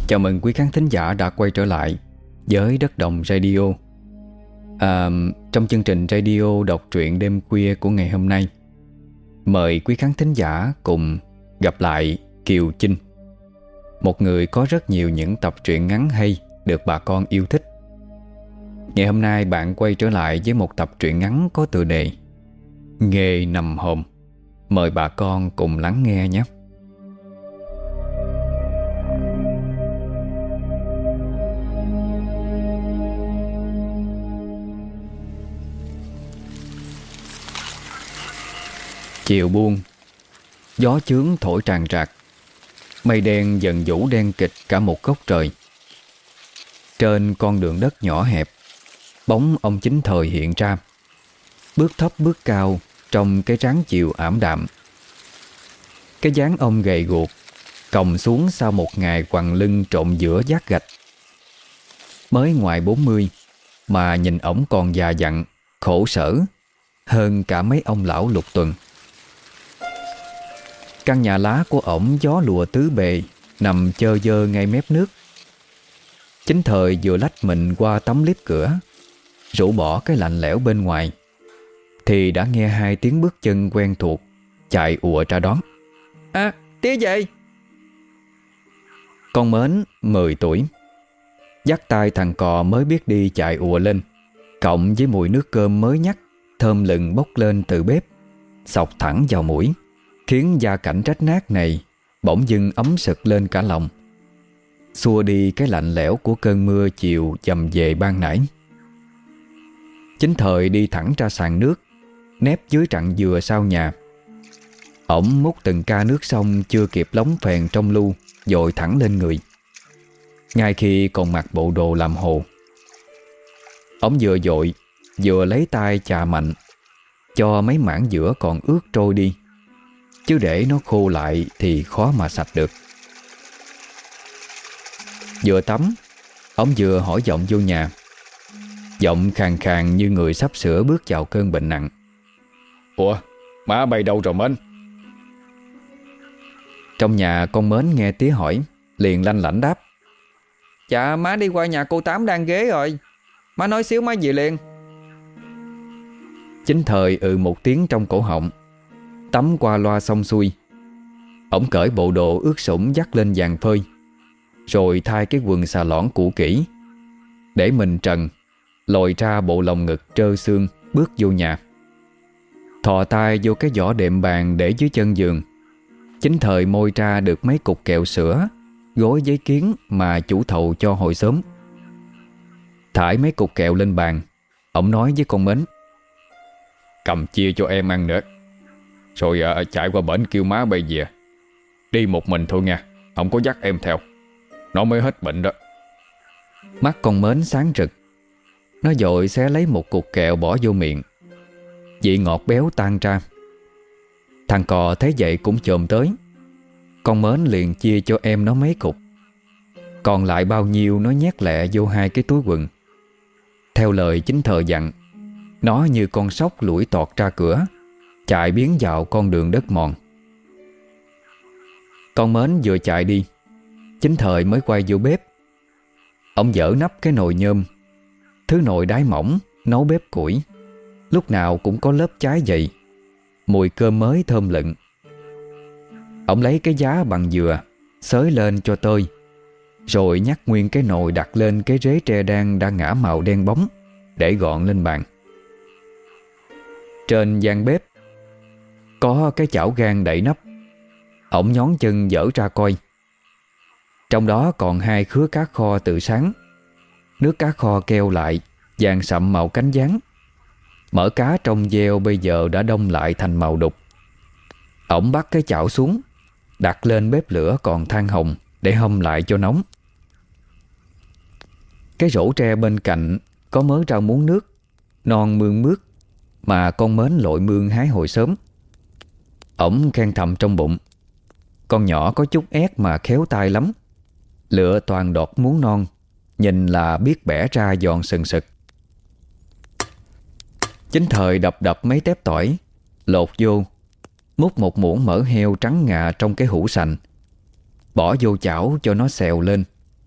Chào mừng quý khán thính giả đã quay trở lại với Đất Đồng Radio. Trong chương trình radio đọc truyện đêm khuya của ngày hôm nay, mời quý khán thính giả cùng gặp lại Kiều Chinh, một người có rất nhiều những tập truyện ngắn hay được bà con yêu thích. Ngày hôm nay bạn quay trở lại với một tập truyện ngắn có tựa đề Nghề nằm hòm. Mời bà con cùng lắng nghe nhé. Chiều buông, gió chướng thổi tràn trạc, mây đen dần vũ đen kịt cả một góc trời. Trên con đường đất nhỏ hẹp, bóng ông Chính Thời hiện ra, bước thấp bước cao trong cái tráng chiều ảm đạm. Cái dáng ông gầy guộc, còng xuống sau một ngày quằn lưng trộn giữa vác gạch. Mới ngoài 40 mà nhìn ổng còn già dặn, khổ sở hơn cả mấy ông lão lục tuần. Căn nhà lá của ổng gió lùa tứ bề, nằm chơ vơ ngay mép nước. Chính Thời vừa lách mình qua tấm liếp cửa, rũ bỏ cái lạnh lẽo bên ngoài, thì đã nghe hai tiếng bước chân quen thuộc chạy ùa ra đón. Tía về. Con Mến 10 tuổi, dắt tay thằng cò mới biết đi chạy ùa lên, cộng với mùi nước cơm mới nhắc thơm lừng bốc lên từ bếp, xộc thẳng vào mũi, khiến gia cảnh rách nát này bỗng dưng ấm sực lên cả lòng, xua đi cái lạnh lẽo của cơn mưa chiều dầm về ban nãy. Chính Thời đi thẳng ra sàn nước, nép dưới trặng dừa sau nhà. Ổng múc từng ca nước xong chưa kịp lóng phèn trong lu, dội thẳng lên người, ngay khi còn mặc bộ đồ làm hồ. Ổng vừa dội vừa lấy tay chà mạnh, cho mấy mảng giữa còn ướt trôi đi, chứ để nó khô lại thì khó mà sạch được. Vừa tắm, ổng vừa hỏi vọng vô nhà, giọng khàn khàn như người sắp sửa bước vào cơn bệnh nặng. Ủa, má bay đâu rồi Mến? Trong nhà con Mến nghe tía hỏi, liền lanh lảnh đáp: Dạ má đi qua nhà cô Tám đang ghế rồi, má nói xíu má về liền. Chính Thời một tiếng trong cổ họng, tắm qua loa xong xuôi, ổng cởi bộ đồ ướt sũng dắt lên giàn phơi, rồi thay cái quần xà lõn cũ kỹ, để mình trần, lồi ra bộ lồng ngực trơ xương, bước vô nhà. Thò tay vô cái giỏ đệm bàn để dưới chân giường, Chính Thời môi ra được mấy cục kẹo sữa gói giấy kiến mà chủ thầu cho hồi sớm. Thải mấy cục kẹo lên bàn, ổng nói với con Mến: Cầm chia cho em ăn nữa, rồi chạy qua bển kêu má bay về. Đi một mình thôi nha, không có dắt em theo, nó mới hết bệnh đó. Mắt con Mến sáng rực, nó vội xé lấy một cục kẹo bỏ vô miệng. Vị ngọt béo tan ra. Thằng cò thấy vậy cũng chồm tới. Con Mến liền chia cho em nó mấy cục, còn lại bao nhiêu nó nhét lẹ vô hai cái túi quần. Theo lời Chính Thời dặn, nó như con sóc lủi tọt ra cửa, chạy biến vào con đường đất mòn. Con Mến vừa chạy đi, Chính Thời mới quay vô bếp. Ông dỡ nắp cái nồi nhôm, thứ nồi đáy mỏng nấu bếp củi, lúc nào cũng có lớp cháy dậy, mùi cơm mới thơm lựng. Ông lấy cái giá bằng dừa xới lên cho tơi, rồi nhắc nguyên cái nồi đặt lên cái rế tre đan đã ngã màu đen bóng, để gọn lên bàn. Trên gian bếp có cái chảo gang đậy nắp. Ổng nhón chân dở ra coi. Trong đó còn hai khứa cá kho từ sáng. Nước cá kho keo lại, vàng sậm màu cánh gián. Mỡ cá trong gieo bây giờ đã đông lại thành màu đục. Ổng bắt cái chảo xuống, đặt lên bếp lửa còn than hồng để hâm lại cho nóng. Cái rổ tre bên cạnh có mớ rau muống nước, non mương mướt mà con Mến lội mương hái hồi sớm. Ổng khen thầm trong bụng: Con nhỏ có chút ép mà khéo tay lắm, lựa toàn đọt muống non, nhìn là biết bẻ ra giòn sừng sực. Chính Thời đập đập mấy tép tỏi, lột vô, múc một muỗng mỡ heo trắng ngà trong cái hũ sành, bỏ vô chảo cho nó xèo lên,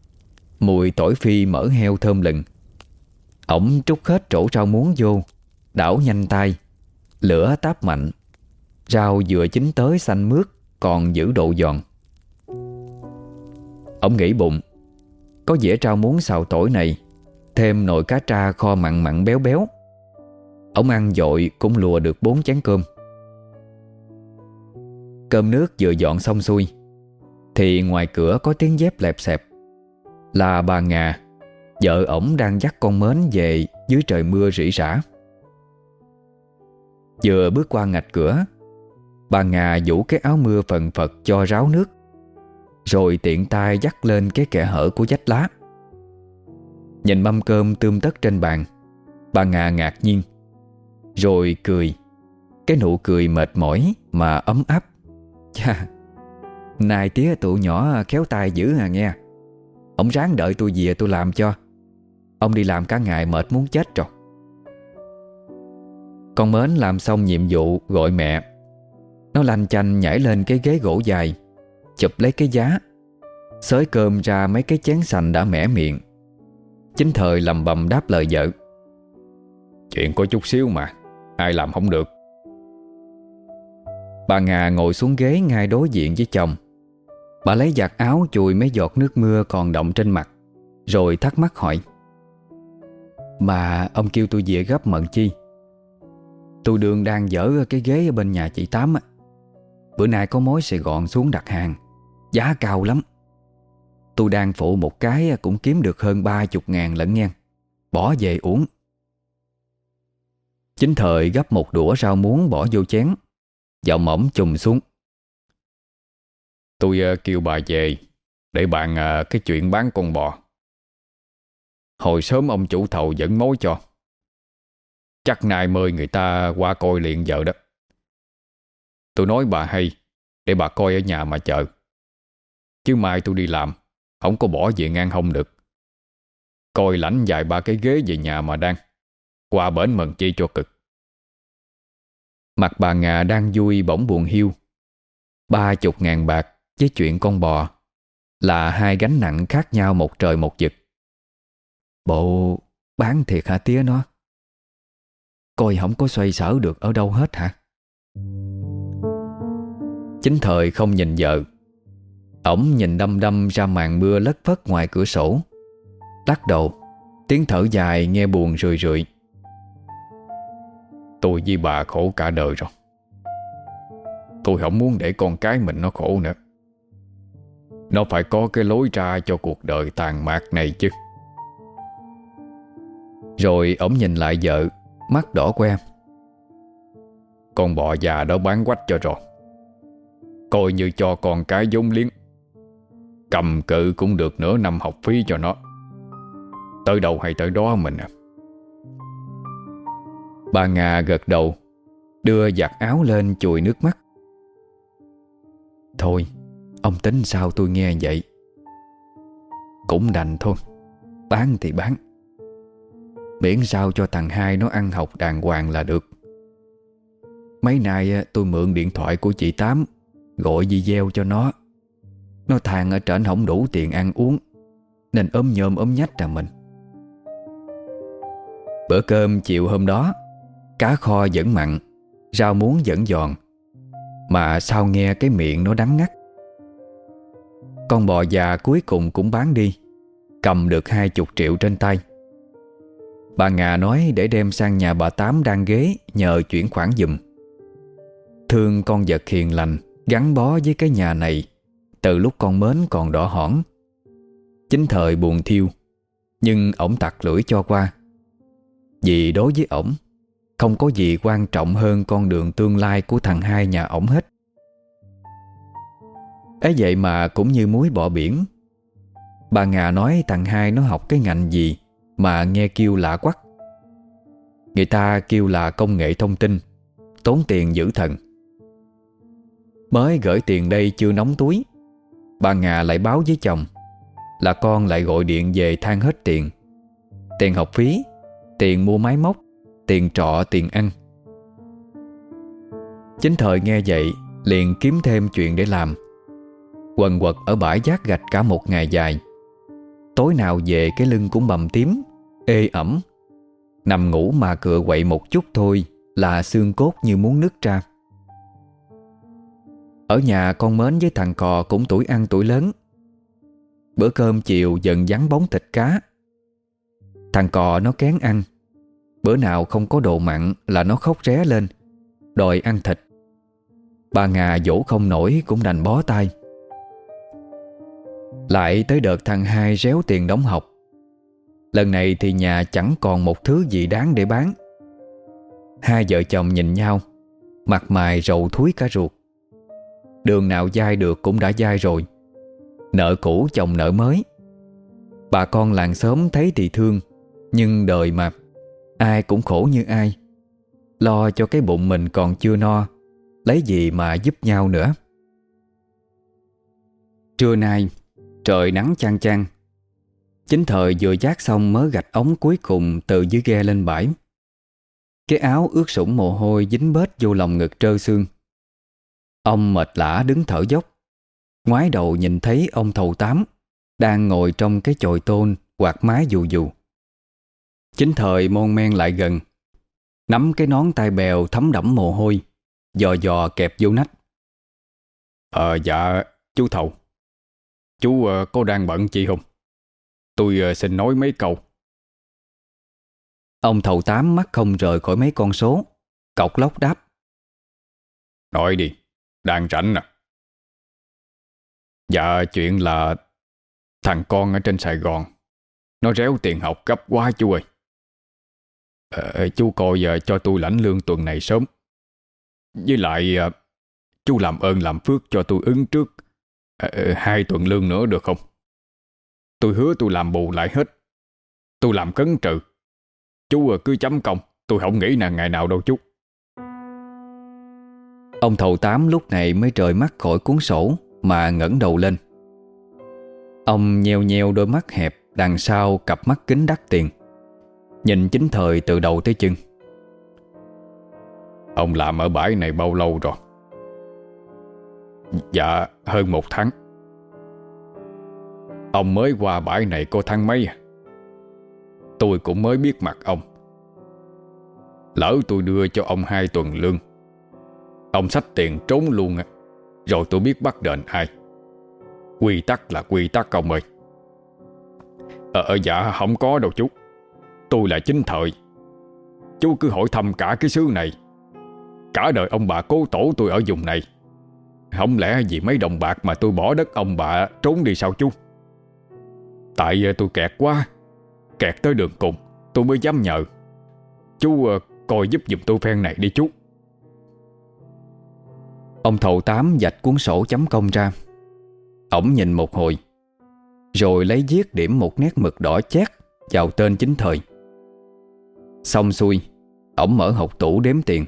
Mùi tỏi phi mỡ heo thơm lừng. Ổng trút hết rổ rau muống vô, đảo nhanh tay, lửa táp mạnh. Rau vừa chín tới xanh mướt, còn giữ độ giòn. Ổng nghĩ bụng, có dĩa rau muống xào tỏi này, thêm nồi cá tra kho mặn mặn béo béo, ổng ăn dội cũng lùa được 4 chén cơm. Cơm nước vừa dọn xong xuôi thì ngoài cửa có tiếng dép lẹp xẹp. Là bà Ngà, vợ ổng đang dắt con Mến về dưới trời mưa rỉ rả. Vừa bước qua ngạch cửa, bà Ngà vũ cái áo mưa phần phật cho ráo nước, rồi tiện tay dắt lên cái kẽ hở của vách lá. Nhìn mâm cơm tươm tất trên bàn, bà Ngà ngạc nhiên, rồi cười. Cái nụ cười mệt mỏi mà ấm áp. Chà, nay tía tụi nhỏ khéo tay dữ à nghe. Ông ráng đợi tôi về tôi làm cho. Ông đi làm cả ngày mệt muốn chết rồi. Con Mến làm xong nhiệm vụ gọi mẹ. Nó lanh chanh nhảy lên cái ghế gỗ dài, chụp lấy cái giá, xới cơm ra mấy cái chén sành đã mẻ miệng. Chính thời lầm bầm đáp lời vợ: chuyện có chút xíu mà, ai làm không được. Bà Ngà ngồi xuống ghế ngay đối diện với chồng. Bà lấy giặt áo chùi mấy giọt nước mưa còn đọng trên mặt, rồi thắc mắc hỏi: mà ông kêu tôi về gấp mận chi? Tôi đường đang dỡ cái ghế ở bên nhà chị Tám á. Bữa nay có mối Sài Gòn xuống đặt hàng, giá cao lắm. Tôi đang phụ một cái cũng kiếm được hơn 30.000 lận nha. Bỏ về uống. Chính thời gấp một đũa rau muống bỏ vô chén, giọng ổng trùng xuống: tôi kêu bà về để bàn cái chuyện bán con bò. Hồi sớm ông chủ thầu dẫn mối cho. Chắc nay mời người ta qua coi liền vợ đó. Tôi nói bà hay, để bà coi ở nhà mà chờ. Chứ mai tôi đi làm, không có bỏ về ngang hông được. Coi lãnh vài ba cái ghế về nhà mà đang. Qua bển mần chi cho cực. Mặt bà Ngà đang vui bỗng buồn hiu. 30.000 bạc với chuyện con bò là hai gánh nặng khác nhau một trời một vực. Bộ bán thiệt hả tía nó? Coi không có xoay sở được ở đâu hết hả? Chính thời không nhìn vợ. Ổng nhìn đăm đăm ra màn mưa lất phất ngoài cửa sổ, lắc đầu, tiếng thở dài nghe buồn rười rượi. Tôi với bà khổ cả đời rồi. Tôi không muốn để con cái mình nó khổ nữa. Nó phải có cái lối ra cho cuộc đời tàn mạc này chứ. Rồi ổng nhìn lại vợ, mắt đỏ que. Con bò già đó bán quách cho rồi. Coi như cho con cái vốn liếng. Cầm cự cũng được nửa năm học phí cho nó. Tới đâu hay tới đó mình à. Bà Ngà gật đầu, đưa giặt áo lên chùi nước mắt. Thôi, ông tính sao tôi nghe vậy. Cũng đành thôi. Bán thì bán, miễn sao cho thằng hai nó ăn học đàng hoàng là được. Mấy nay tôi mượn điện thoại của chị Tám gọi video cho nó. Nó than ở trển không đủ tiền ăn uống, nên ốm nhôm ốm nhách à mình. Bữa cơm chiều hôm đó, cá kho vẫn mặn, rau muống vẫn giòn, mà sao nghe cái miệng nó đắng ngắt. Con bò già cuối cùng cũng bán đi, cầm được 20 triệu trên tay. Bà Ngà nói để đem sang nhà bà Tám đang ghế nhờ chuyển khoản giùm. Thương con vật hiền lành gắn bó với cái nhà này từ lúc con Mến còn đỏ hỏn. Chính thời buồn thiêu, nhưng ổng tặc lưỡi cho qua. Vì đối với ổng, không có gì quan trọng hơn con đường tương lai của thằng hai nhà ổng hết. Ấy vậy mà cũng như muối bỏ biển. Bà Ngà nói thằng hai nó học cái ngành gì mà nghe kêu lạ quắc. Người ta kêu là công nghệ thông tin, tốn tiền dữ thần. Mới gửi tiền đây chưa nóng túi, bà Ngà lại báo với chồng là con lại gọi điện về than hết tiền. Tiền học phí, tiền mua máy móc, tiền trọ, tiền ăn. Chính thời nghe vậy liền kiếm thêm chuyện để làm, quần quật ở bãi rác gạch cả một ngày dài. Tối nào về cái lưng cũng bầm tím, ê ẩm. Nằm ngủ mà cựa quậy một chút thôi là xương cốt như muốn nứt ra. Ở nhà con Mến với thằng Cò cũng tuổi ăn tuổi lớn. Bữa cơm chiều dần vắng bóng thịt cá. Thằng Cò nó kén ăn. Bữa nào không có đồ mặn là nó khóc ré lên, đòi ăn thịt. Bà Ngà dỗ không nổi cũng đành bó tay. Lại tới đợt thằng Hai réo tiền đóng học. Lần này thì nhà chẳng còn một thứ gì đáng để bán. Hai vợ chồng nhìn nhau, mặt mày rầu thúi cả ruột. Đường nào dai được cũng đã dai rồi. Nợ cũ chồng nợ mới. Bà con làng xóm thấy thì thương, nhưng đời mà, ai cũng khổ như ai. Lo cho cái bụng mình còn chưa no, lấy gì mà giúp nhau nữa. Trưa nay trời nắng chang chang. Chính thời vừa vác xong mớ gạch ống cuối cùng từ dưới ghe lên bãi. Cái áo ướt sũng mồ hôi dính bết vô lòng ngực trơ xương. Ông mệt lả đứng thở dốc. Ngoái đầu nhìn thấy ông Thầu Tám đang ngồi trong cái chòi tôn quạt mái dù dù. Chính thời mon men lại gần, nắm cái nón tai bèo thấm đẫm mồ hôi, dò dò kẹp vô nách. Dạ chú Thầu, chú có đang bận chị không? Tôi xin nói mấy câu. Ông Thầu Tám mắt không rời khỏi mấy con số, cộc lốc đáp. Nói đi, đang rảnh nè. Dạ chuyện là thằng con ở trên Sài Gòn nó réo tiền học gấp quá chú ơi. Chú coi cho tôi lãnh lương tuần này sớm. Với lại chú làm ơn làm phước cho tôi ứng trước 2 tuần lương nữa được không? Tôi hứa tôi làm bù lại hết. Tôi làm cấn trừ. Chú cứ chấm công. Tôi không nghĩ là ngày nào đâu chú. Ông Thầu Tám lúc này mới rời mắt khỏi cuốn sổ mà ngẩng đầu lên. Ông nheo nheo đôi mắt hẹp đằng sau cặp mắt kính đắt tiền, nhìn Chính Thời từ đầu tới chân. Ông làm ở bãi này bao lâu rồi? Dạ hơn 1 tháng. Ông mới qua bãi này có tháng mấy à? Tôi cũng mới biết mặt ông. Lỡ tôi đưa cho ông 2 tuần lương, ông xách tiền trốn luôn á, rồi tôi biết bắt đền ai. Quy tắc là quy tắc ông ơi. Dạ không có đâu chú. Tôi là Chính Thời. Chú cứ hỏi thăm cả cái xứ này. Cả đời ông bà cố tổ tôi ở vùng này. Không lẽ vì mấy đồng bạc mà tôi bỏ đất ông bà trốn đi sao chú? Tại tôi kẹt quá, kẹt tới đường cùng, tôi mới dám nhờ. Chú coi giúp giùm tôi phen này đi chú. Ông Thầu Tám vạch cuốn sổ chấm công ra. Ổng nhìn một hồi, rồi lấy viết điểm một nét mực đỏ chét vào tên Chính Thời. Xong xuôi, ổng mở hộc tủ đếm tiền.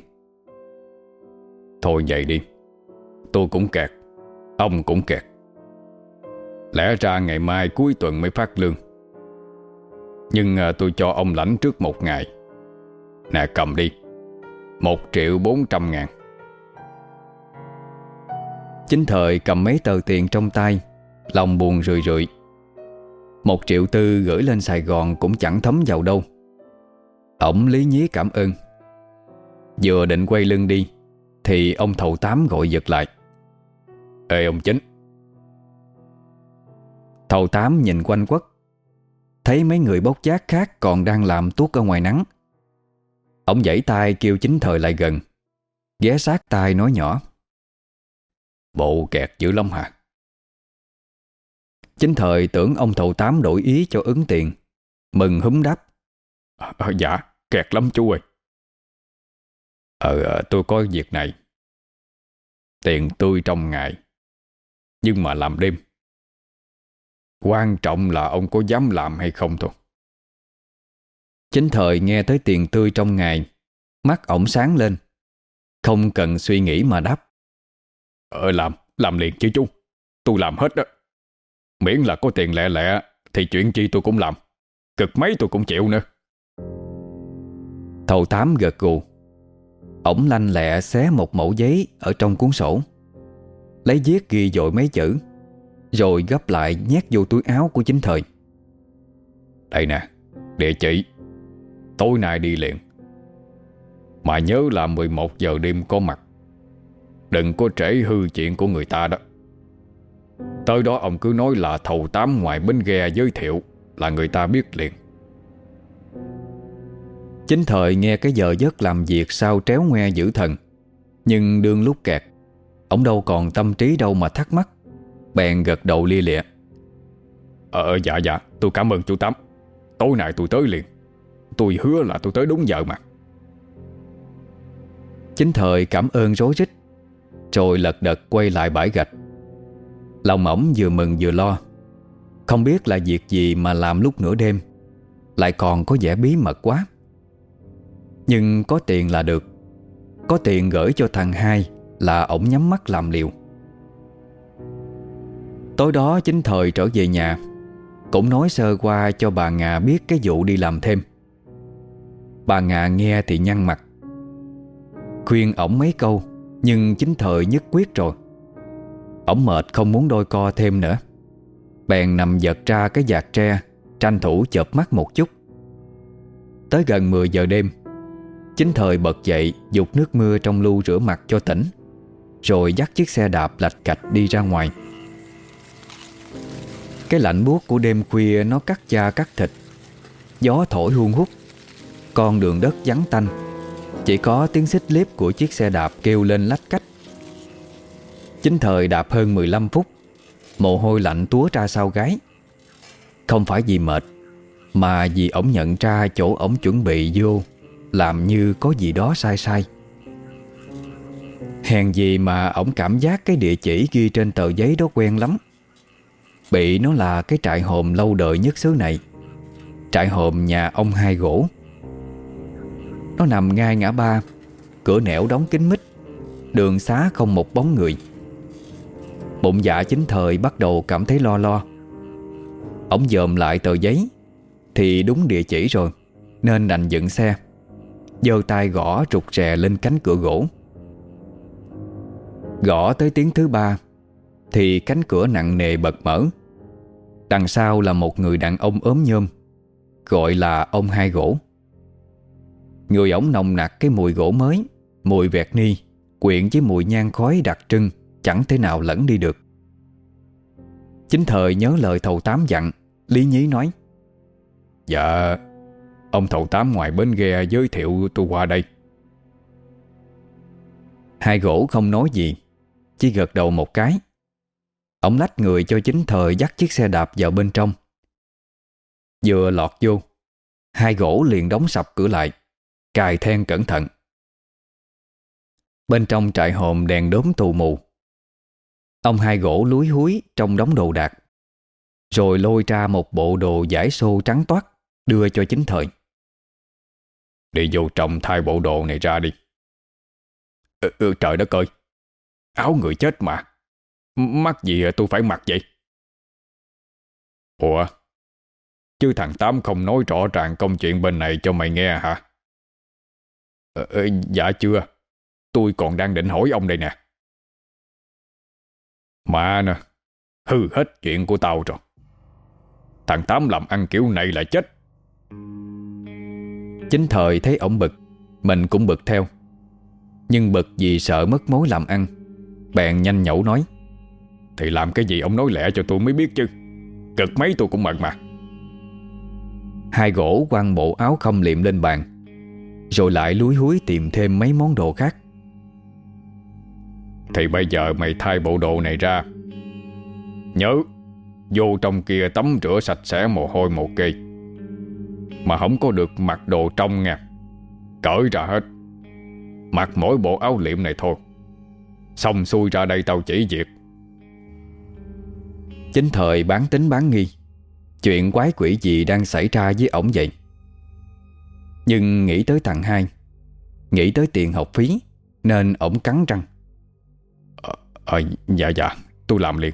Thôi vậy đi, tôi cũng kẹt, ông cũng kẹt. Lẽ ra ngày mai cuối tuần mới phát lương, nhưng tôi cho ông lãnh trước 1 ngày. Nè cầm đi, 1.400.000. Chính Thời cầm mấy tờ tiền trong tay, lòng buồn rười rượi. 1,4 triệu gửi lên Sài Gòn cũng chẳng thấm vào đâu. Ổng lý nhí cảm ơn. Vừa định quay lưng đi thì ông Thầu Tám gọi giật lại. Ê ông Chính. Thầu Tám nhìn quanh quất, thấy mấy người bốc vác khác còn đang làm tuốt ở ngoài nắng. Ông giãy tay kêu Chính Thời lại gần, ghé sát tai nói nhỏ. Bộ kẹt dữ lắm hả? Chính Thời tưởng ông Thầu Tám đổi ý cho ứng tiền, mừng húm đáp. Dạ kẹt lắm chú ơi. Tôi có việc này. Tiền tươi trong ngày, nhưng mà làm đêm. Quan trọng là ông có dám làm hay không thôi. Chính Thời nghe tới tiền tươi trong ngày, mắt ổng sáng lên, không cần suy nghĩ mà đáp. Làm liền chứ chú. Tôi làm hết đó. Miễn là có tiền lẹ lẹ thì chuyện chi tôi cũng làm. Cực mấy tôi cũng chịu nữa. Thầu Tám gật gù. Ổng lanh lẹ xé một mẩu giấy ở trong cuốn sổ, lấy viết ghi dội mấy chữ, rồi gấp lại nhét vô túi áo của Chính Thời. Đây nè, địa chỉ. Tối nay đi liền. Mà nhớ là 11 giờ đêm có mặt. Đừng có trễ hư chuyện của người ta đó. Tới đó ông cứ nói là thầu tám ngoài bến ghe giới thiệu là người ta biết liền. Chính Thời nghe cái giờ giấc làm việc sao tréo ngoe dữ thần. Nhưng đương lúc kẹt, ổng đâu còn tâm trí đâu mà thắc mắc. Bèn gật đầu lia lịa. Dạ, tôi cảm ơn chú Tám. Tối nay tôi tới liền. Tôi hứa là tôi tới đúng giờ mà. Chính Thời cảm ơn rối rít, rồi lật đật quay lại bãi gạch. Lòng ổng vừa mừng vừa lo. Không biết là việc gì mà làm lúc nửa đêm, lại còn có vẻ bí mật quá. Nhưng có tiền là được. Có tiền gửi cho thằng hai là ổng nhắm mắt làm liều. Tối đó Chính Thời trở về nhà, cũng nói sơ qua cho bà Ngà biết cái vụ đi làm thêm. Bà Ngà nghe thì nhăn mặt, khuyên ổng mấy câu, nhưng Chính Thời nhất quyết rồi. Ổng mệt không muốn đôi co thêm nữa, bèn nằm giật ra cái vạt tre, tranh thủ chợp mắt một chút. Tới gần 10 giờ đêm, Chính Thời bật dậy giục nước mưa trong lu rửa mặt cho tỉnh, rồi dắt chiếc xe đạp lạch cạch đi ra ngoài. Cái lạnh buốt của đêm khuya nó cắt da cắt thịt. Gió thổi hun hút, con đường đất vắng tanh, chỉ có tiếng xích líp của chiếc xe đạp kêu lên lách cách. Chính Thời đạp hơn 15 phút, mồ hôi lạnh túa ra sau gáy. Không phải vì mệt, mà vì ổng nhận ra chỗ ổng chuẩn bị vô làm như có gì đó sai sai. Hèn gì mà ổng cảm giác cái địa chỉ ghi trên tờ giấy đó quen lắm. Bị nó là cái trại hòm lâu đời nhất xứ này, trại hòm nhà ông Hai Gỗ. Nó nằm ngay ngã ba, cửa nẻo đóng kín mít, đường xá không một bóng người. Bụng dạ Chính Thời bắt đầu cảm thấy lo lo. Ổng dòm lại tờ giấy thì đúng địa chỉ rồi, nên đành dựng xe, giơ tay gõ rụt rè lên cánh cửa gỗ. Gõ tới tiếng thứ ba thì cánh cửa nặng nề bật mở. Đằng sau là một người đàn ông ốm nhôm, gọi là ông Hai Gỗ. Người ổng nồng nặc cái mùi gỗ mới, mùi vẹt ni quyện với mùi nhang khói đặc trưng, chẳng thể nào lẫn đi được. Chính Thời nhớ lời thầu tám dặn, lý nhí nói: Dạ, ông thầu tám ngoài bến ghe giới thiệu tôi qua đây. Hai Gỗ không nói gì, chỉ gật đầu một cái. Ổng lách người cho Chính Thời dắt chiếc xe đạp vào bên trong. Vừa lọt vô, Hai Gỗ liền đóng sập cửa lại, cài then cẩn thận. Bên trong trại hòm đèn đốm tù mù. Ông Hai Gỗ lúi húi trong đống đồ đạc, rồi lôi ra một bộ đồ vải xô trắng toát đưa cho Chính Thời. Đi vô trong thay bộ đồ này ra đi. Trời đất ơi, áo người chết mà, mắc gì tôi phải mặc vậy? Ủa, chứ thằng Tám không nói rõ ràng công chuyện bên này cho mày nghe hả? Dạ chưa, tôi còn đang định hỏi ông đây nè. Mà nè, hư hết chuyện của tao rồi. Thằng Tám làm ăn kiểu này là chết. Chính Thời thấy ổng bực, mình cũng bực theo. Nhưng bực vì sợ mất mối làm ăn, bèn nhanh nhẩu nói: Thì làm cái gì ông nói lẹ cho tôi mới biết chứ. Cực mấy tôi cũng mận mà. Hai Gỗ quăng bộ áo không liệm lên bàn, rồi lại lúi húi tìm thêm mấy món đồ khác. Thì bây giờ mày thay bộ đồ này ra. Nhớ, vô trong kia tắm rửa sạch sẽ mồ hôi mồ kê. Mà không có được mặc đồ trong nha. Cởi ra hết. Mặc mỗi bộ áo liệm này thôi. Xong xuôi ra đây tao chỉ việc. Chính Thời bán tính bán nghi, chuyện quái quỷ gì đang xảy ra với ổng vậy. Nhưng nghĩ tới thằng hai, nghĩ tới tiền học phí, nên ổng cắn răng: Dạ, tôi làm liền.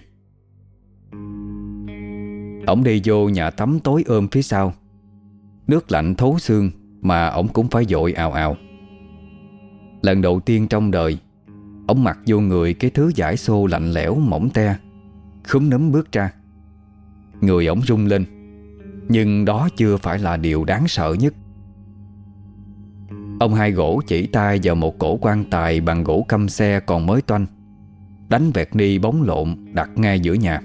Ổng đi vô nhà tắm tối ôm phía sau. Nước lạnh thấu xương mà ổng cũng phải dội ào ào. Lần đầu tiên trong đời, ổng mặc vô người cái thứ vải xô lạnh lẽo mỏng te, khúm núm bước ra. Người ổng rung lên, Nhưng đó chưa phải là điều đáng sợ nhất. Ông Hai Gỗ chỉ tay vào một cổ quan tài bằng gỗ căm xe còn mới toanh, đánh vẹt ni bóng lộn đặt ngay giữa nhà.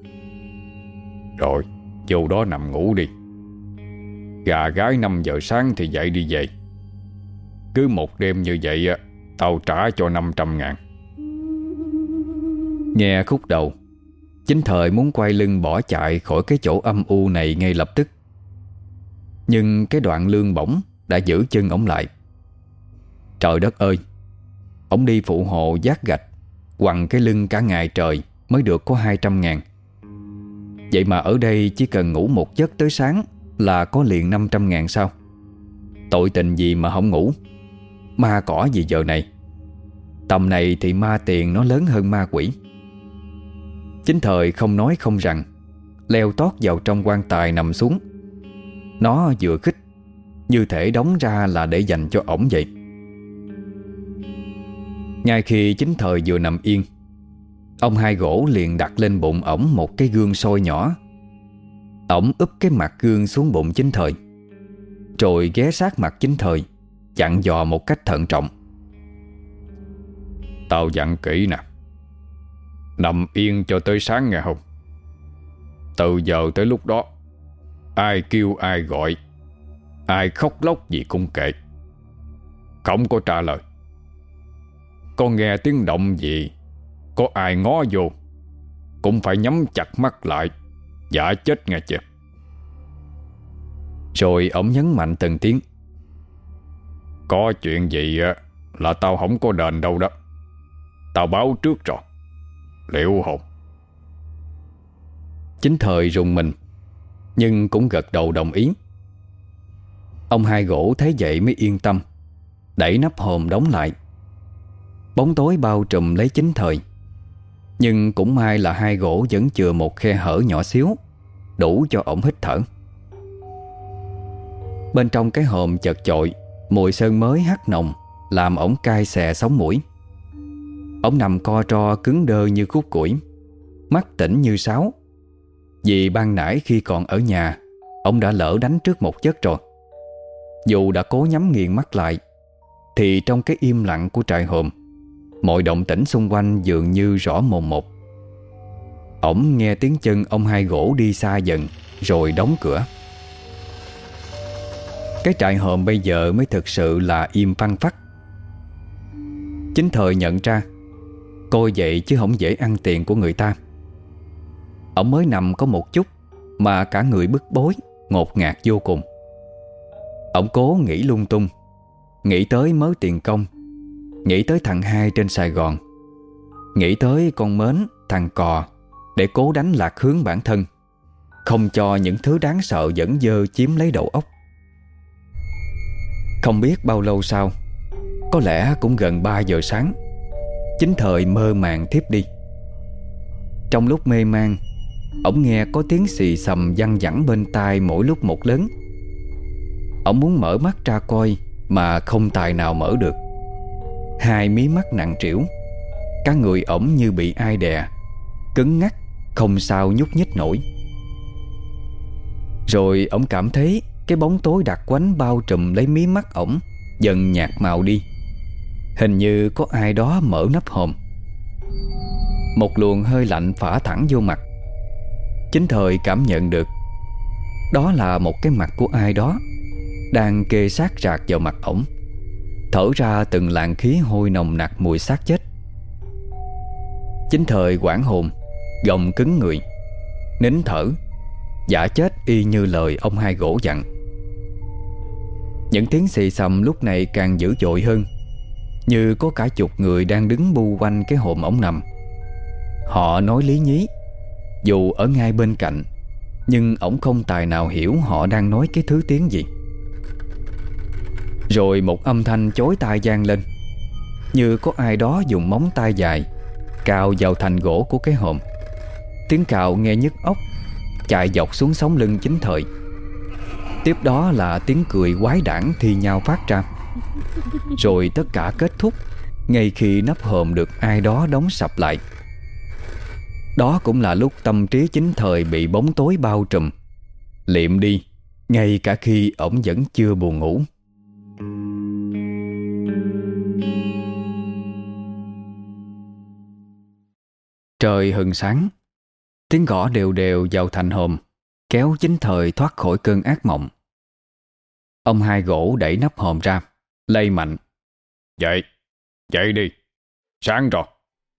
Rồi, vô đó nằm ngủ đi. Gà gái 5 giờ sáng thì dậy đi về. Cứ một đêm như vậy tao trả cho 500.000. Nghe khúc đầu, Chính Thời muốn quay lưng bỏ chạy khỏi cái chỗ âm u này ngay lập tức. Nhưng cái đoạn lương bổng đã giữ chân ổng lại. Trời đất ơi, ổng đi phụ hộ vác gạch, quằn cái lưng cả ngày trời mới được có 200.000. Vậy mà ở đây chỉ cần ngủ một giấc tới sáng là có liền 500.000 sao? Tội tình gì mà không ngủ? Ma cỏ gì giờ này? Tầm này thì ma tiền nó lớn hơn ma quỷ. Chính Thời không nói không rằng, leo tót vào trong quan tài nằm xuống. Nó vừa khích, như thể đóng ra là để dành cho ổng vậy. Ngay khi Chính Thời vừa nằm yên, ông Hai Gỗ liền đặt lên bụng ổng một cái gương soi nhỏ. Ổng úp cái mặt gương xuống bụng Chính Thời, rồi ghé sát mặt Chính Thời, dặn dò một cách thận trọng. Tao dặn kỹ nè, nằm yên cho tới sáng nghe không? Từ giờ tới lúc đó, ai kêu ai gọi, ai khóc lóc gì cũng kệ, không có trả lời. Có nghe tiếng động gì, có ai ngó vô, cũng phải nhắm chặt mắt lại, giả chết nghe chưa? Rồi ổng nhấn mạnh từng tiếng. Có chuyện gì là tao không có đền đâu đó. Tao báo trước rồi. Liệu hồn? Chính Thời rùng mình, nhưng cũng gật đầu đồng ý. Ông Hai Gỗ thấy vậy mới yên tâm, đẩy nắp hòm đóng lại. Bóng tối bao trùm lấy Chính Thời, nhưng cũng may là Hai Gỗ vẫn chừa một khe hở nhỏ xíu, đủ cho ổng hít thở. Bên trong cái hòm chật chội, mùi sơn mới hắt nồng làm ổng cay xè sống mũi. Ổng nằm co ro cứng đơ như khúc củi, mắt tỉnh như sáo. Vì ban nãy khi còn ở nhà, ổng đã lỡ đánh trước một giấc rồi. Dù đã cố nhắm nghiền mắt lại, thì trong cái im lặng của trại hòm, mọi động tĩnh xung quanh dường như rõ mồn một. Ổng nghe tiếng chân ông Hai Gỗ đi xa dần, rồi đóng cửa. Cái trại hòm bây giờ mới thực sự là im phăng phắc. Chính Thời nhận ra, coi vậy chứ không dễ ăn tiền của người ta. Ổng mới nằm có một chút mà cả người bức bối, ngột ngạt vô cùng. Ổng cố nghĩ lung tung, nghĩ tới mớ tiền công, nghĩ tới thằng Hai trên Sài Gòn, nghĩ tới con Mến, thằng Cò, để cố đánh lạc hướng bản thân, không cho những thứ đáng sợ dẫn dơ chiếm lấy đầu óc. Không biết bao lâu sau, có lẽ cũng gần 3 giờ sáng, Chính Thời mơ màng thiếp đi. Trong lúc mê man, ổng nghe có tiếng xì xầm văng vẳng bên tai mỗi lúc một lớn. Ổng muốn mở mắt ra coi mà không tài nào mở được. Hai mí mắt nặng trĩu, cả người ổng như bị ai đè, cứng ngắc, không sao nhúc nhích nổi. Rồi ổng cảm thấy cái bóng tối đặc quánh bao trùm lấy mí mắt ổng dần nhạt màu đi. Hình như có ai đó mở nắp hòm. Một luồng hơi lạnh phả thẳng vô mặt. Chính Thời cảm nhận được đó là một cái mặt của ai đó đang kê sát rạc vào mặt ổng, thở ra từng làn khí hôi nồng nặc mùi xác chết. Chính Thời hoảng hồn, gồng cứng người, nín thở, giả chết y như lời ông Hai Gỗ dặn. Những tiếng xì xầm lúc này càng dữ dội hơn, như có cả chục người đang đứng bu quanh cái hòm ổng nằm. Họ nói lý nhí, dù ở ngay bên cạnh, nhưng ổng không tài nào hiểu họ đang nói cái thứ tiếng gì. Rồi một âm thanh chói tai vang lên, như có ai đó dùng móng tay dài cào vào thành gỗ của cái hòm. Tiếng cào nghe nhức óc, chạy dọc xuống sống lưng Chính Thời. Tiếp đó là tiếng cười quái đản thi nhau phát ra. Rồi tất cả kết thúc ngay khi nắp hòm được ai đó đóng sập lại. Đó cũng là lúc tâm trí Chính Thời bị bóng tối bao trùm, liệm đi, ngay cả khi ổng vẫn chưa buồn ngủ. Trời hừng sáng, tiếng gõ đều đều vào thành hòm kéo Chính Thời thoát khỏi cơn ác mộng. Ông Hai Gỗ đẩy nắp hòm ra, lay mạnh. Dậy, dậy đi, sáng rồi.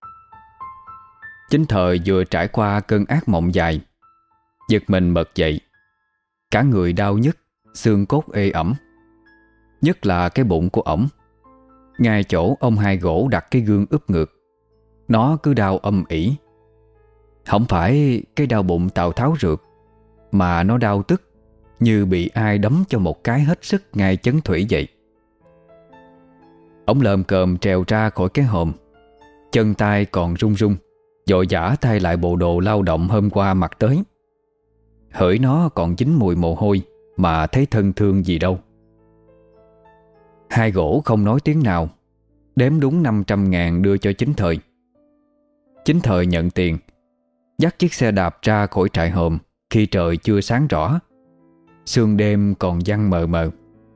Chính Thời vừa trải qua cơn ác mộng dài, giật mình bật dậy. Cả người đau nhức, xương cốt ê ẩm. Nhất là cái bụng của ổng. Ngay chỗ ông Hai Gỗ đặt cái gương úp ngược, nó cứ đau âm ỉ. Không phải cái đau bụng Tào Tháo rượt, mà nó đau tức như bị ai đấm cho một cái hết sức ngay chấn thủy vậy. Ổng lờm cờm trèo ra khỏi cái hòm, chân tay còn run run, vội vã thay lại bộ đồ lao động hôm qua mặc tới. Hỡi nó còn dính mùi mồ hôi mà thấy thân thương gì đâu. Hai Gỗ không nói tiếng nào, đếm đúng 500.000 đưa cho Chính Thời. Chính Thời nhận tiền, dắt chiếc xe đạp ra khỏi trại hòm khi trời chưa sáng rõ, sương đêm còn giăng mờ mờ.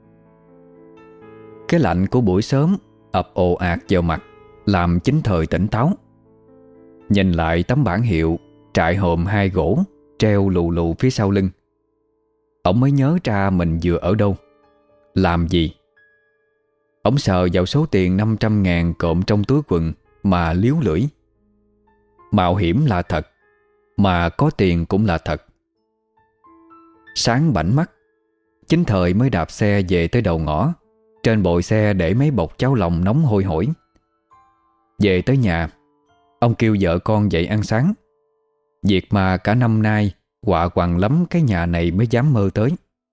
Cái lạnh của buổi sớm ập ồ ạt vào mặt làm Chính Thời tỉnh táo. Nhìn lại tấm bảng hiệu trại hòm Hai Gỗ treo lù lù phía sau lưng, ổng mới nhớ ra mình vừa ở đâu, làm gì. Ổng sờ vào số tiền 500.000 cộm trong túi quần mà liếu lưỡi. Mạo hiểm là thật, mà có tiền cũng là thật. Sáng bảnh mắt, Chính Thời mới đạp xe về tới đầu ngõ. Trên bội xe để mấy bọc cháo lòng nóng hôi hổi. Về tới nhà, ông kêu vợ con dậy ăn sáng, việc mà cả năm nay quạ quằn lắm cái nhà này mới dám mơ tới.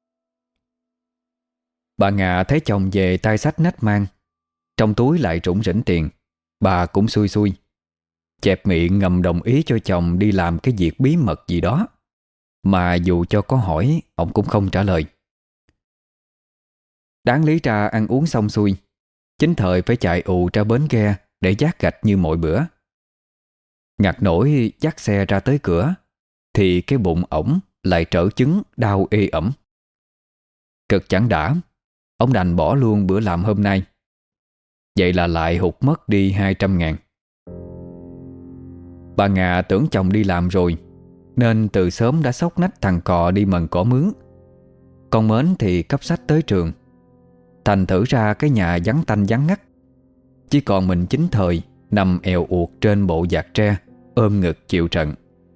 Bà Ngà thấy chồng về tay xách nách mang, trong túi lại rủng rỉnh tiền. Bà cũng xui xui, chẹp miệng ngầm đồng ý cho chồng đi làm cái việc bí mật gì đó, mà dù cho có hỏi, ông cũng không trả lời. Đáng lý ra ăn uống xong xuôi, Chính Thời phải chạy ù ra bến ghe để vác gạch như mọi bữa. Ngặt nổi dắt xe ra tới cửa thì cái bụng ổng lại trở chứng đau ê ẩm. Cực chẳng đã, ông đành bỏ luôn bữa làm hôm nay. Vậy là lại hụt mất đi 200.000. Bà Ngà tưởng chồng đi làm rồi, nên từ sớm đã xốc nách thằng cò đi mần cỏ mướn. Con Mến thì cấp sách tới trường. Thành thử ra cái nhà vắng tanh vắng ngắt, chỉ còn mình Chính Thời nằm èo uột trên bộ giạc tre, ôm ngực chịu trận.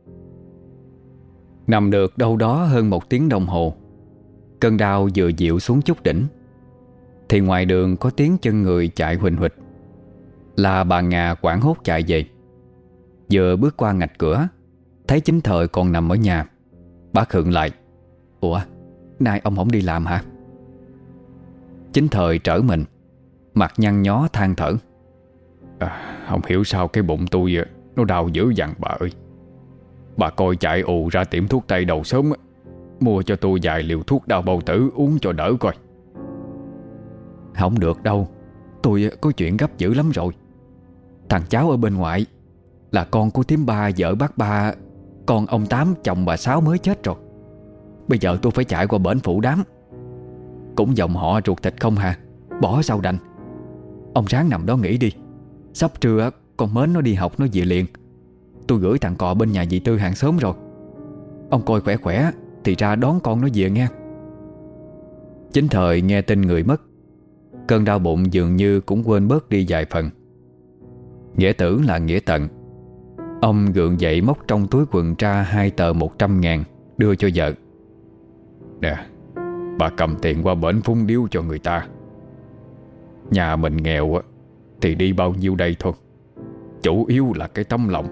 Nằm được đâu đó hơn 1 tiếng đồng hồ, cơn đau vừa dịu xuống chút đỉnh, thì ngoài đường có tiếng chân người chạy huỳnh huỵch. Là bà Ngà hoảng hốt chạy về. Vừa bước qua ngạch cửa, thấy Chính Thời còn nằm ở nhà. Bà khựng lại. Ủa, nay ông không đi làm hả? Chính Thời trở mình, mặt nhăn nhó than thở. Không hiểu sao cái bụng tôi nó đau dữ dằn bà ơi. Bà coi chạy ù ra tiệm thuốc tây đầu sớm, mua cho tôi vài liều thuốc đau bao tử uống cho đỡ coi. Không được đâu, tôi có chuyện gấp dữ lắm rồi. Thằng cháu ở bên ngoại là con của thím Ba, vợ bác Ba, con ông Tám chồng bà Sáu mới chết rồi. Bây giờ tôi phải chạy qua bển phụ đám. Cũng dòng họ ruột thịt không hà, bỏ sao đành. Ông ráng nằm đó nghỉ đi. Sắp trưa con Mến nó đi học nó về liền. Tôi gửi thằng cò bên nhà dì Tư hàng xóm rồi. Ông coi khỏe khỏe thì ra đón con nó về nghe. Chính Thời nghe tin người mất, cơn đau bụng dường như cũng quên bớt đi vài phần. Nghĩa tử là nghĩa tận. Ông gượng dậy móc trong túi quần ra 2 tờ 100.000 đưa cho vợ. Nè, bà cầm tiền qua bển phúng điếu cho người ta. Nhà mình nghèo thì đi bao nhiêu đây thôi, chủ yếu là cái tấm lòng.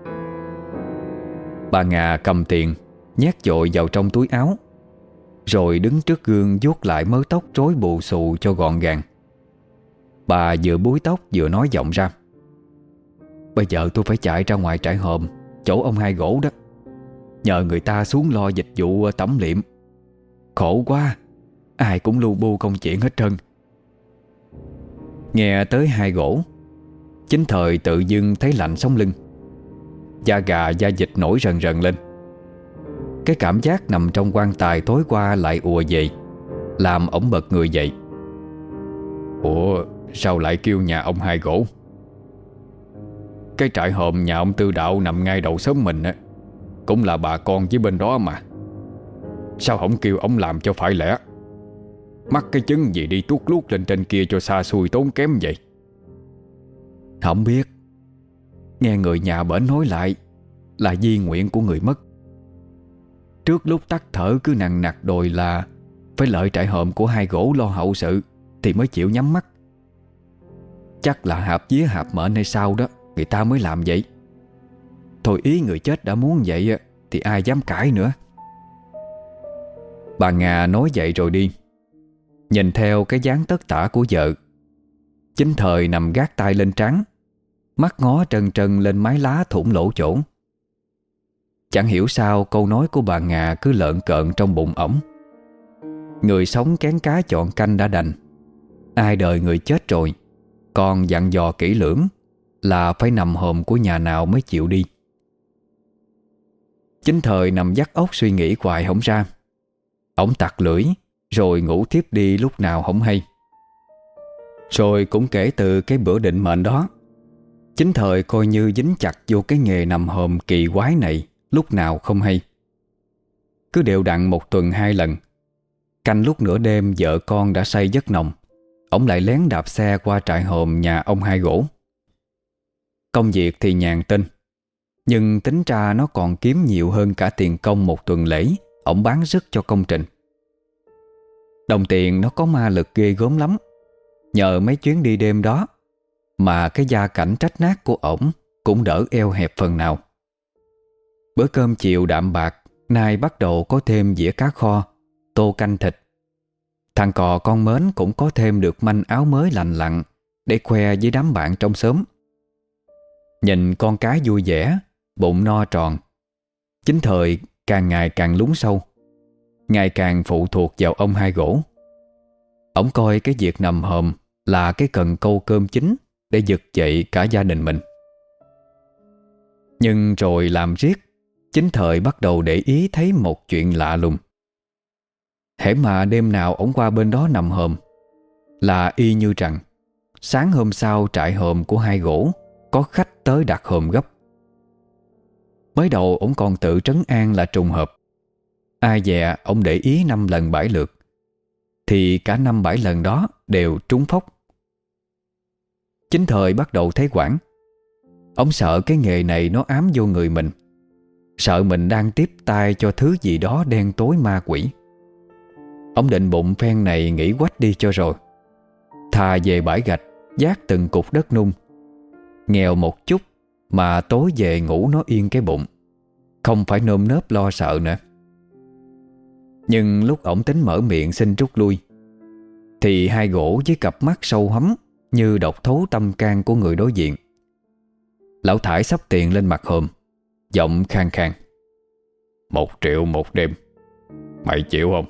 Bà Ngà cầm tiền nhét vội vào trong túi áo, rồi đứng trước gương vuốt lại mớ tóc rối bù xù cho gọn gàng. Bà vừa búi tóc vừa nói giọng ra. Bây giờ tôi phải chạy ra ngoài trại hòm chỗ ông Hai Gỗ đó, nhờ người ta xuống lo dịch vụ tẩm liệm. Khổ quá, ai cũng lu bu công chuyện hết trơn. Nghe tới Hai Gỗ, Chính Thời tự dưng thấy lạnh sống lưng, da gà da vịt nổi rần rần lên. Cái cảm giác nằm trong quan tài tối qua lại ùa về, làm ổng bật người dậy. Ủa, sao lại kêu nhà ông Hai Gỗ? Cái trại hòm nhà ông Tư Đạo nằm ngay đầu xóm mình á, cũng là bà con với bên đó mà. Sao không kêu ông làm cho phải lẽ? Mắc cái chứng gì đi tuốt luốt lên trên kia cho xa xui tốn kém vậy? Không biết. Nghe người nhà bển nói lại là di nguyện của người mất. Trước lúc tắt thở cứ nằng nặc đòi là phải lợi trại hòm của Hai Gỗ lo hậu sự thì mới chịu nhắm mắt. Chắc là hạp vía hạp mệnh hay sao đó, người ta mới làm vậy. Thôi ý người chết đã muốn vậy thì ai dám cãi nữa. Bà Nga nói vậy rồi đi. Nhìn theo cái dáng tất tả của vợ, Chính Thời nằm gác tay lên trán, mắt ngó trân trân lên mái lá thủng lỗ chỗ. Chẳng hiểu sao câu nói của bà Nga cứ lợn cợn trong bụng ổng. Người sống kén cá chọn canh đã đành, ai đời người chết rồi còn dặn dò kỹ lưỡng là phải nằm hòm của nhà nào mới chịu đi. Chính Thời nằm vắt óc suy nghĩ hoài không ra. Ổng tặc lưỡi rồi ngủ thiếp đi lúc nào không hay. Rồi cũng kể từ cái bữa định mệnh đó, Chính Thời coi như dính chặt vô cái nghề nằm hòm kỳ quái này lúc nào không hay. Cứ đều đặn một tuần 2 lần, canh lúc nửa đêm vợ con đã say giấc nồng, ổng lại lén đạp xe qua trại hòm nhà ông Hai Gỗ. Công việc thì nhàn tinh, nhưng tính ra nó còn kiếm nhiều hơn cả tiền công một tuần lễ ổng bán rứt cho công trình. Đồng tiền nó có ma lực ghê gớm lắm. Nhờ mấy chuyến đi đêm đó mà cái gia cảnh trách nát của ổng cũng đỡ eo hẹp phần nào. Bữa cơm chiều đạm bạc nay bắt đầu có thêm dĩa cá kho, tô canh thịt. Thằng cò con Mến cũng có thêm được manh áo mới lành lặn để khoe với đám bạn trong xóm. Nhìn con cái vui vẻ, bụng no tròn, Chính Thời càng ngày càng lún sâu, ngày càng phụ thuộc vào ông Hai Gỗ. Ổng coi cái việc nằm hòm là cái cần câu cơm chính để vực dậy cả gia đình mình. Nhưng rồi làm riết, Chính Thời bắt đầu để ý thấy một chuyện lạ lùng. Hễ mà đêm nào ổng qua bên đó nằm hòm là y như rằng sáng hôm sau trại hòm của Hai Gỗ có khách tới đặt hòm gấp. Mới đầu ổng còn tự trấn an là trùng hợp. Ai dè ổng để ý 5 lần 7 lượt thì cả 5-7 lần đó đều trúng phốc. Chính Thời bắt đầu thấy hoảng. Ổng sợ cái nghề này nó ám vô người mình, sợ mình đang tiếp tay cho thứ gì đó đen tối ma quỷ. Ổng định bụng phen này nghỉ quách đi cho rồi, thà về bãi gạch vác từng cục đất nung, nghèo một chút mà tối về ngủ nó yên cái bụng, không phải nơm nớp lo sợ nữa. Nhưng lúc ổng tính mở miệng xin rút lui thì Hai Gỗ với cặp mắt sâu hắm như độc thấu tâm can của người đối diện. Lão thải xấp tiền lên mặt hòm, giọng khàn khàn: 1 triệu một đêm, mày chịu không?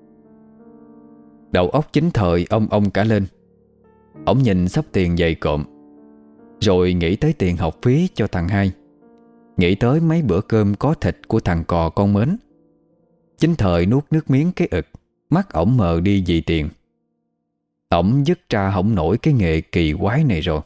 Đầu óc Chính Thời ông cả lên. Ổng nhìn xấp tiền dày cộm, rồi nghĩ tới tiền học phí cho thằng Hai, nghĩ tới mấy bữa cơm có thịt của thằng cò con Mến. Chính Thời nuốt nước miếng cái ực, mắt ổng mờ đi vì tiền. Ổng dứt ra hổng nổi cái nghề kỳ quái này rồi.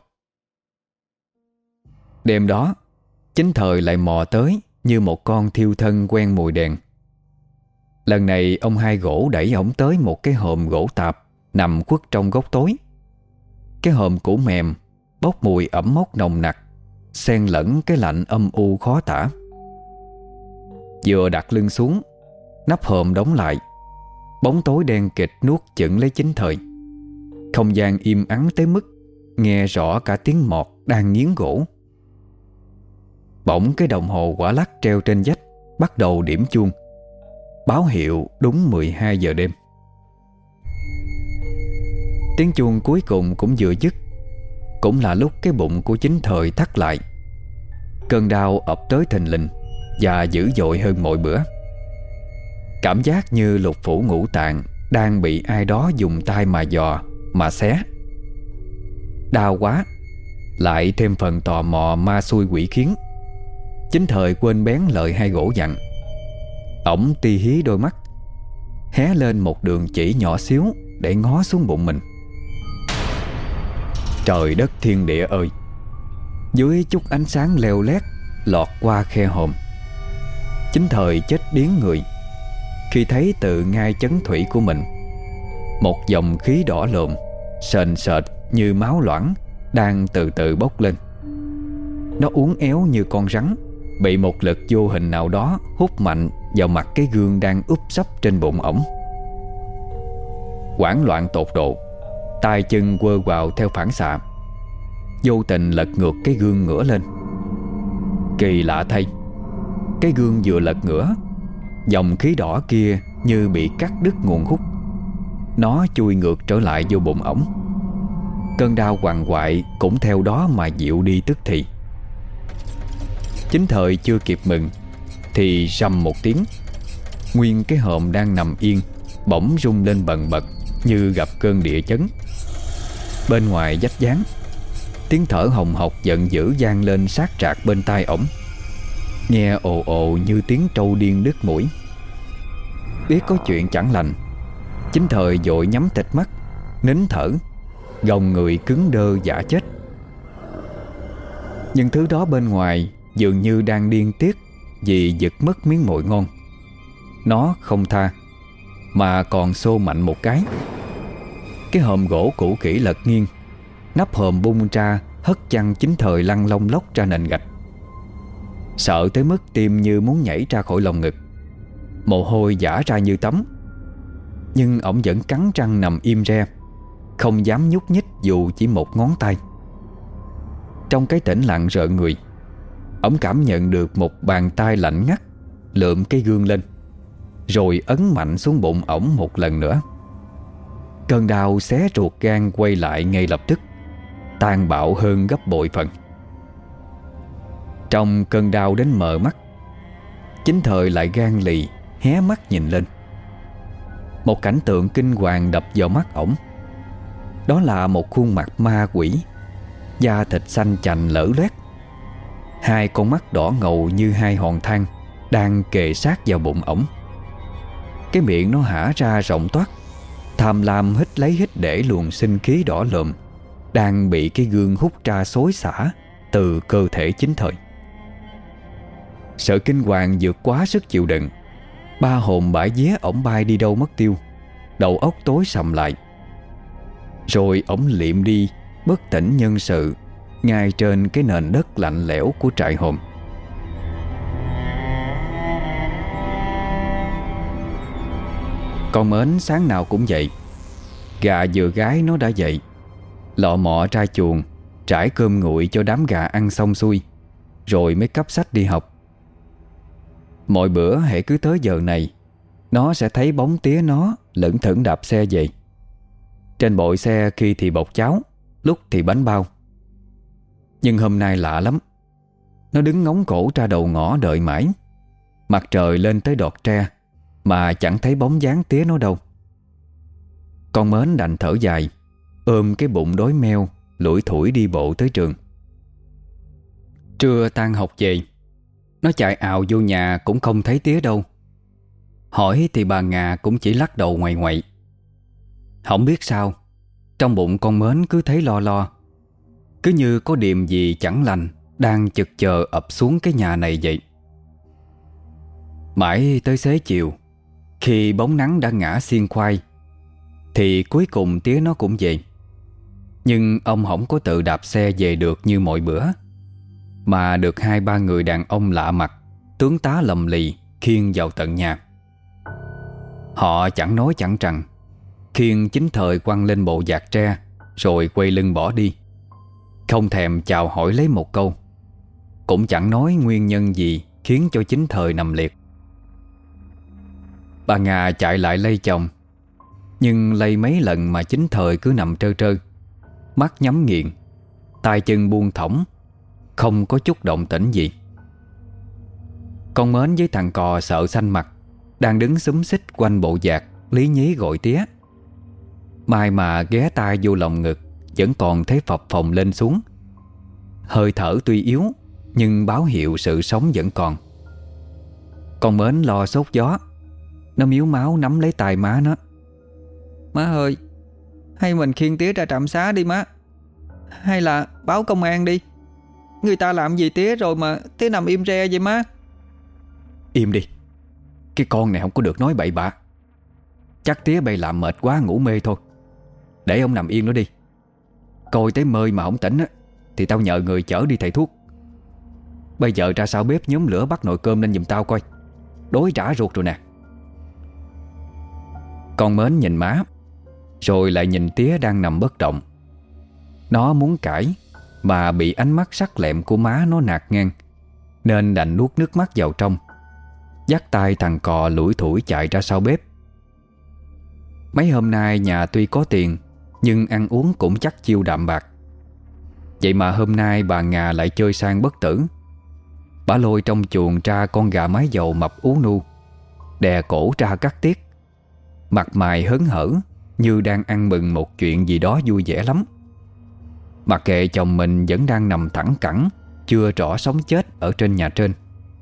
Đêm đó, Chính Thời lại mò tới như một con thiêu thân quen mùi đèn. Lần này ông Hai Gỗ đẩy ổng tới một cái hòm gỗ tạp nằm khuất trong góc tối. Cái hòm cũ mềm, bốc mùi ẩm mốc nồng nặc, xen lẫn cái lạnh âm u khó tả. Vừa đặt lưng xuống, nắp hòm đóng lại, bóng tối đen kịt nuốt chửng lấy Chính Thời. Không gian im ắng tới mức nghe rõ cả tiếng mọt đang nghiến gỗ. Bỗng cái đồng hồ quả lắc treo trên vách bắt đầu điểm chuông, báo hiệu đúng 12 giờ đêm. Tiếng chuông cuối cùng cũng vừa dứt, cũng là lúc cái bụng của Chính Thời thắt lại. Cơn đau ập tới thình lình và dữ dội hơn mọi bữa. Cảm giác như lục phủ ngũ tạng đang bị ai đó dùng tay mà dò, mà xé. Đau quá, lại thêm phần tò mò ma xui quỷ khiến, Chính Thời quên bén lời Hai Gỗ dặn: ổng ti hí đôi mắt, hé lên một đường chỉ nhỏ xíu để ngó xuống bụng mình. Trời đất thiên địa ơi! Dưới chút ánh sáng leo lét lọt qua khe hòm, Chính Thời chết điếng người khi thấy từ ngay chấn thủy của mình một dòng khí đỏ lộm sền sệt như máu loãng đang từ từ bốc lên. Nó uốn éo như con rắn bị một lực vô hình nào đó hút mạnh vào mặt cái gương đang úp sấp trên bụng ổng. Hoảng loạn tột độ, tay chân quơ quào theo phản xạ, vô tình lật ngược cái gương ngửa lên. Kỳ lạ thay, cái gương vừa lật ngửa, dòng khí đỏ kia như bị cắt đứt nguồn hút. Nó chui ngược trở lại vô bụng ổng. Cơn đau quằn quại cũng theo đó mà dịu đi tức thì. Chính Thời chưa kịp mừng thì rầm một tiếng, nguyên cái hòm đang nằm yên bỗng rung lên bần bật như gặp cơn địa chấn. Bên ngoài vách gián, tiếng thở hồng hộc giận dữ vang lên sát rạc bên tai ổng, nghe ồ ồ như tiếng trâu điên đứt mũi. Biết có chuyện chẳng lành, Chính Thời vội nhắm thịt mắt, nín thở, gồng người cứng đơ giả chết. Nhưng thứ đó bên ngoài dường như đang điên tiết vì giật mất miếng mồi ngon. Nó không tha, mà còn xô mạnh một cái. Cái hòm gỗ cũ kỹ lật nghiêng, nắp hòm bung ra hất văng Chính Thời lăn lông lốc ra nền gạch. Sợ tới mức tim như muốn nhảy ra khỏi lồng ngực, mồ hôi vã ra như tắm. Nhưng ổng vẫn cắn răng nằm im re, không dám nhúc nhích dù chỉ một ngón tay. Trong cái tĩnh lặng rợn người, ổng cảm nhận được một bàn tay lạnh ngắt lượm cái gương lên, rồi ấn mạnh xuống bụng ổng một lần nữa. Cơn đau xé ruột gan quay lại ngay lập tức, tàn bạo hơn gấp bội phần. Trong cơn đau đến mờ mắt, Chính Thời lại gan lì hé mắt nhìn lên. Một cảnh tượng kinh hoàng đập vào mắt ổng. Đó là một khuôn mặt ma quỷ, da thịt xanh chành lở loét, hai con mắt đỏ ngầu như hai hòn than đang kề sát vào bụng ổng. Cái miệng nó hả ra rộng toát, tham lam hít lấy hít để luồng sinh khí đỏ lợm đang bị cái gương hút ra xối xả từ cơ thể Chính Thời. Sợ kinh hoàng vượt quá sức chịu đựng, ba hồn bãi vía ổng bay đi đâu mất tiêu, đầu óc tối sầm lại. Rồi ổng liệm đi bất tỉnh nhân sự ngay trên cái nền đất lạnh lẽo của trại hòm. Con Mến sáng nào cũng vậy. Gà vừa gái nó đã dậy, lọ mọ ra chuồng trải cơm nguội cho đám gà ăn xong xuôi, rồi mới cắp sách đi học. Mọi bữa hễ cứ tới giờ này, nó sẽ thấy bóng tía nó lững thững đạp xe về. Trên bội xe khi thì bọc cháo, lúc thì bánh bao. Nhưng hôm nay lạ lắm. Nó đứng ngóng cổ ra đầu ngõ đợi mãi. Mặt trời lên tới đọt tre mà chẳng thấy bóng dáng tía nó đâu. Con Mến đành thở dài, ôm cái bụng đói meo lủi thủi đi bộ tới trường. Trưa tan học về, nó chạy ào vô nhà cũng không thấy tía đâu. Hỏi thì bà Ngà cũng chỉ lắc đầu ngoại ngoại. Không biết sao, trong bụng con Mến cứ thấy lo lo, cứ như có điềm gì chẳng lành đang chực chờ ập xuống cái nhà này vậy. Mãi tới xế chiều, khi bóng nắng đã ngã xiên khoai, thì cuối cùng tía nó cũng về. Nhưng ông không có tự đạp xe về được như mọi bữa, mà được 2-3 người đàn ông lạ mặt, tướng tá lầm lì khiêng vào tận nhà. Họ chẳng nói chẳng rằng, khiêng Chính Thời quăng lên bộ vạt tre, rồi quay lưng bỏ đi, không thèm chào hỏi lấy một câu, cũng chẳng nói nguyên nhân gì khiến cho Chính Thời nằm liệt. Bà Ngà chạy lại lay chồng, nhưng lay mấy lần mà Chính Thời cứ nằm trơ trơ, mắt nhắm nghiền, tay chân buông thõng, không có chút động tĩnh gì. Con Mến với thằng Cò sợ xanh mặt đang đứng xúm xít quanh bộ vạt lý nhí gọi tía. Mai mà ghé tai vô lòng ngực vẫn còn thấy phập phồng lên xuống. Hơi thở tuy yếu nhưng báo hiệu sự sống vẫn còn. Con Mến lo sốt gió. Nó miếu máu nắm lấy tay má nó. Má ơi, hay mình khiêng tía ra trạm xá đi má. Hay là báo công an đi. Người ta làm gì tía rồi mà tía nằm im re vậy má? Im đi. Cái con này không có được nói bậy bạ. Chắc tía bay làm mệt quá ngủ mê thôi. Để ông nằm yên nó đi. Coi tới mơi mà không tỉnh á thì tao nhờ người chở đi thầy thuốc. Bây giờ ra sau bếp nhóm lửa bắt nồi cơm lên giùm tao coi. Đói rã ruột rồi nè. Con Mến nhìn má, rồi lại nhìn tía đang nằm bất động. Nó muốn cãi mà bị ánh mắt sắc lẹm của má nó nạt ngang, nên đành nuốt nước mắt vào trong, dắt tay thằng cò lủi thủi chạy ra sau bếp. Mấy hôm nay nhà tuy có tiền, nhưng ăn uống cũng chắc chiêu đạm bạc. Vậy mà hôm nay bà Ngà lại chơi sang bất tử. Bà lôi trong chuồng ra con gà mái dầu mập ú nu, đè cổ ra cắt tiết, mặt mày hớn hở như đang ăn mừng một chuyện gì đó vui vẻ lắm. Mặc kệ chồng mình vẫn đang nằm thẳng cẳng, chưa rõ sống chết ở trên nhà trên.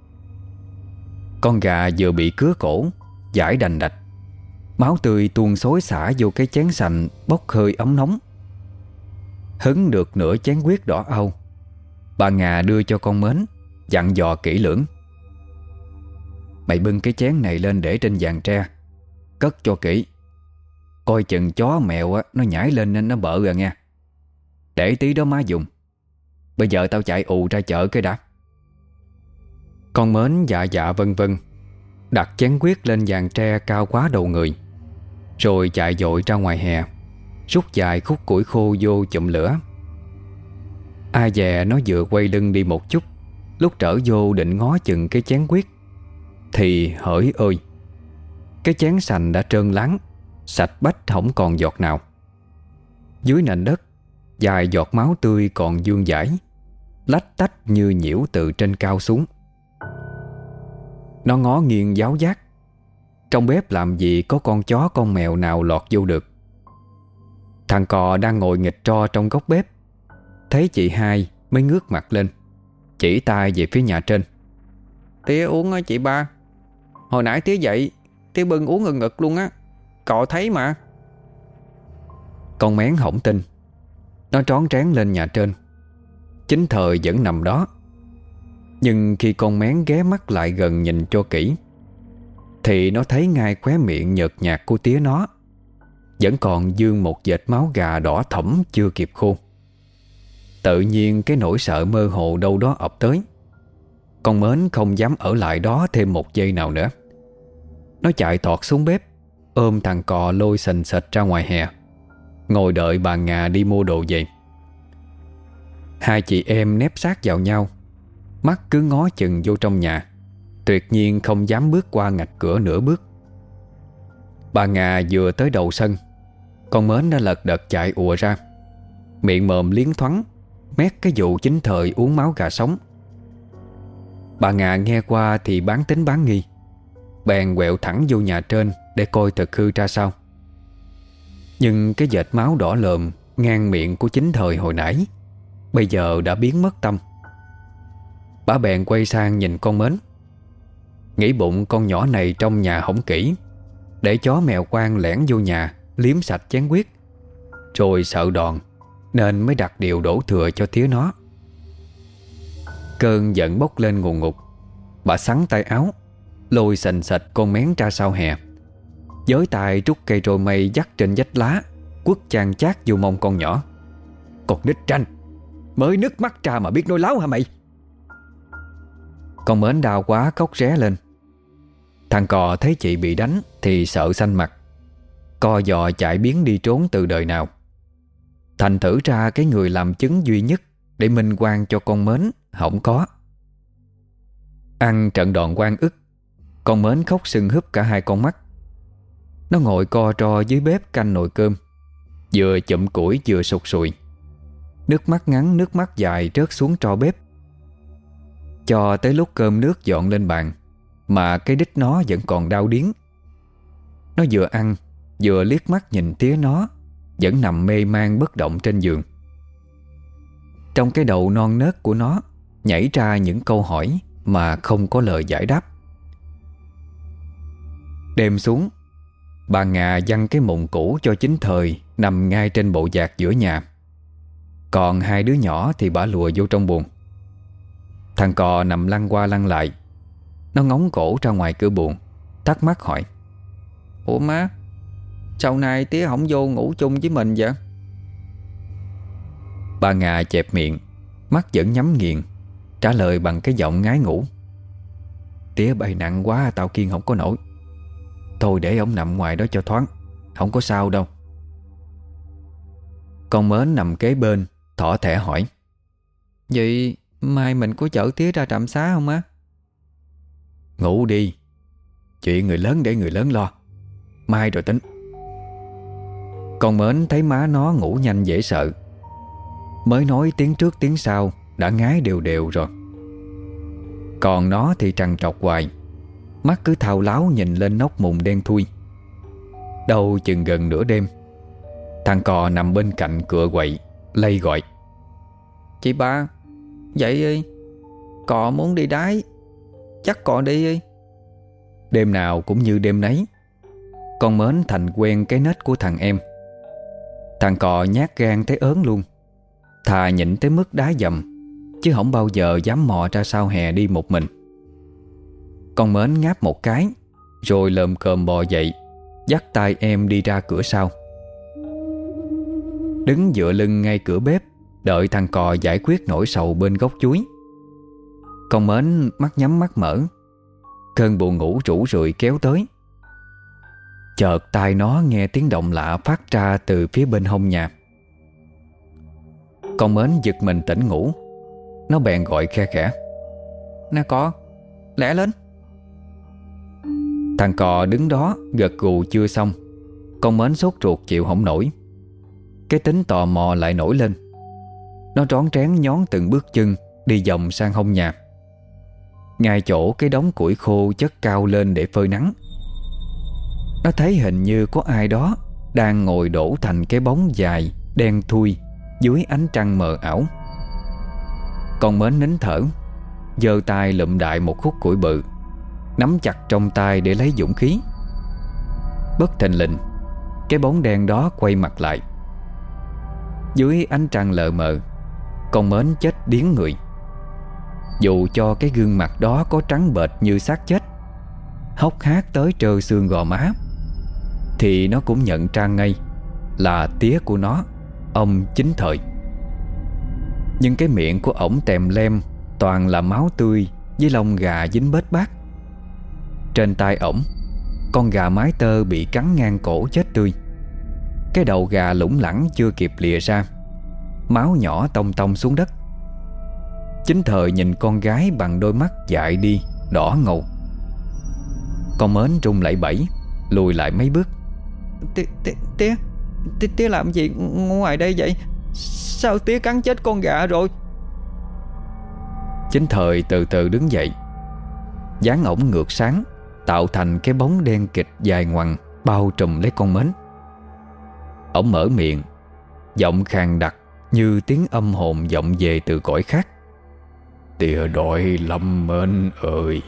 Con gà vừa bị cứa cổ, giải đành đạch, máu tươi tuôn xối xả vô cái chén sành bốc hơi ấm nóng. Hứng được nửa chén huyết đỏ au, bà Ngà đưa cho con Mến, dặn dò kỹ lưỡng. Mày bưng cái chén này lên để trên vàn tre, cất cho kỹ. Coi chừng chó mèo á, nó nhảy lên nên nó bợ rồi nha. Để tí đó má dùng. Bây giờ tao chạy ù ra chợ cái đã. Con Mến dạ dạ vân vân, đặt chén huyết lên vàn tre cao quá đầu người, rồi chạy vội ra ngoài hè, rút dài khúc củi khô vô chụm lửa. Ai dè nó vừa quay lưng đi một chút, lúc trở vô định ngó chừng cái chén huyết thì hỡi ơi, cái chén sành đã trơn láng, sạch bách không còn giọt nào. Dưới nền đất, vài giọt máu tươi còn vương vãi, lách tách như nhiễu từ trên cao xuống. Nó ngó nghiêng giáo giác. Trong bếp làm gì có con chó con mèo nào lọt vô được. Thằng cò đang ngồi nghịch tro trong góc bếp thấy chị hai mới ngước mặt lên, chỉ tay về phía nhà trên. Tía uống á chị ba. Hồi nãy tía dậy, tía bưng uống ngực ngực luôn á. Cọ thấy mà. Con Mén hổng tin. Nó trón trán lên nhà trên. Chính thời vẫn nằm đó. Nhưng khi con Mén ghé mắt lại gần nhìn cho kỹ thì nó thấy ngay khóe miệng nhợt nhạt của tía nó vẫn còn vương một vệt máu gà đỏ thẫm chưa kịp khô. Tự nhiên cái nỗi sợ mơ hồ đâu đó ập tới. Con Mến không dám ở lại đó thêm một giây nào nữa. Nó chạy tọt xuống bếp, ôm thằng cò lôi sình sệt ra ngoài hè, ngồi đợi bà Ngà đi mua đồ về. Hai chị em nép sát vào nhau, mắt cứ ngó chừng vô trong nhà, tuyệt nhiên không dám bước qua ngạch cửa nửa bước. Bà Ngà vừa tới đầu sân, con Mến đã lật đật chạy ùa ra, miệng mồm liến thoáng mét cái vụ chính thời uống máu gà sống. Bà Ngà nghe qua thì bán tính bán nghi, bèn quẹo thẳng vô nhà trên để coi thực hư ra sao. Nhưng cái vệt máu đỏ lợm ngang miệng của chính thời hồi nãy bây giờ đã biến mất tâm. Bà bèn quay sang nhìn con Mến, nghĩ bụng con nhỏ này trong nhà hổng kỹ, để chó mèo quan lẻn vô nhà liếm sạch chén huyết, rồi sợ đòn nên mới đặt điều đổ thừa cho tía nó. Cơn giận bốc lên ngùn ngụt. Bà xắn tay áo, lôi sành sạch con Mén ra sau hè, với tay trút cây roi mây dắt trên vách lá, quất chan chát vô mông con nhỏ. Con nít ranh, mới nước mắt ra mà biết nói láo hả mày? Con Mến đau quá khóc ré lên. Thằng cò thấy chị bị đánh thì sợ xanh mặt, co giò chạy biến đi trốn từ đời nào. Thành thử ra cái người làm chứng duy nhất để minh oan cho con Mến không có. Ăn trận đòn oan ức, con Mến khóc sưng húp cả hai con mắt. Nó ngồi co ro dưới bếp canh nồi cơm, vừa chụm củi vừa sụt sùi, nước mắt ngắn nước mắt dài rớt xuống tro bếp. Cho tới lúc cơm nước dọn lên bàn mà cái đít nó vẫn còn đau điếng. Nó vừa ăn vừa liếc mắt nhìn tía nó vẫn nằm mê man bất động trên giường. Trong cái đầu non nớt của nó nhảy ra những câu hỏi mà không có lời giải đáp. Đêm xuống, bà Ngà giăng cái mùng cũ cho Chính Thời nằm ngay trên bộ dạt giữa nhà. Còn hai đứa nhỏ thì bà lùa vô trong buồng. Thằng Cò nằm lăn qua lăn lại. Nó ngóng cổ ra ngoài cửa buồng, thắc mắc hỏi: "Ủa má, sau này tía không vô ngủ chung với mình vậy?" Bà Ngà chẹp miệng, mắt vẫn nhắm nghiền, trả lời bằng cái giọng ngái ngủ: "Tía bày nặng quá, tao kiêng không có nổi. Thôi để ông nằm ngoài đó cho thoáng, không có sao đâu." Con Mến nằm kế bên, thỏ thẻ hỏi: "Vậy mai mình có chở tía ra trạm xá không á?" "Ngủ đi, chuyện người lớn để người lớn lo, mai rồi tính." Con Mến thấy má nó ngủ nhanh dễ sợ, mới nói tiếng trước tiếng sau đã ngái đều đều rồi. Còn nó thì trằn trọc hoài, mắt cứ thao láo nhìn lên nóc mùng đen thui. Đâu chừng gần nửa đêm, thằng Cò nằm bên cạnh cựa quậy lay gọi: "Chị ba, dậy đi, Cò muốn đi đái, chắc Cò đi đi." Đêm nào cũng như đêm nấy, con Mến thành quen cái nết của thằng em. Thằng Cò nhát gan tới ớn luôn, thà nhịn tới mức đá dầm, chứ không bao giờ dám mò ra sau hè đi một mình. Con Mến ngáp một cái, rồi lồm cồm bò dậy, dắt tay em đi ra cửa sau. Đứng dựa lưng ngay cửa bếp, đợi thằng Cò giải quyết nỗi sầu bên gốc chuối. Con Mến mắt nhắm mắt mở, cơn buồn ngủ rủ rượi kéo tới. Chợt tai nó nghe tiếng động lạ phát ra từ phía bên hông nhà. Con Mến giật mình tỉnh ngủ. Nó bèn gọi khe khẽ: "Nè Cò, lẹ lên." Thằng Cò đứng đó gật gù chưa xong, con Mến sốt ruột chịu không nổi. Cái tính tò mò lại nổi lên. Nó rón rén nhón từng bước chân đi vòng sang hông nhà, ngay chỗ cái đống củi khô chất cao lên để phơi nắng. Nó thấy hình như có ai đó đang ngồi đổ thành cái bóng dài đen thui dưới ánh trăng mờ ảo. Con Mến nín thở, giơ tay lụm đại một khúc củi bự, nắm chặt trong tay để lấy dũng khí. Bất thình lình, cái bóng đen đó quay mặt lại. Dưới ánh trăng lờ mờ, con Mến chết điếng người. Dù cho cái gương mặt đó có trắng bệch như xác chết, hốc hác tới trơ xương gò má, thì nó cũng nhận ra ngay là tía của nó, ông Chính Thời. Nhưng cái miệng của ổng tèm lem toàn là máu tươi với lông gà dính bết bát. Trên tay ổng, con gà mái tơ bị cắn ngang cổ chết tươi. Cái đầu gà lủng lẳng chưa kịp lìa ra, máu nhỏ tông tông xuống đất. Chính Thời nhìn con gái bằng đôi mắt dại đi, đỏ ngầu. Con Mến run lẩy bẩy, lùi lại mấy bước. Tía làm gì ngoài đây vậy? Sao tía cắn chết con gà rồi?" Chính Thời từ từ đứng dậy. Dáng ổng ngược sáng, tạo thành cái bóng đen kịch dài ngoằng bao trùm lấy con Mến. Ổng mở miệng, giọng khàn đặc như tiếng âm hồn vọng về từ cõi khác: "Tía đội Lâm Mến ơi."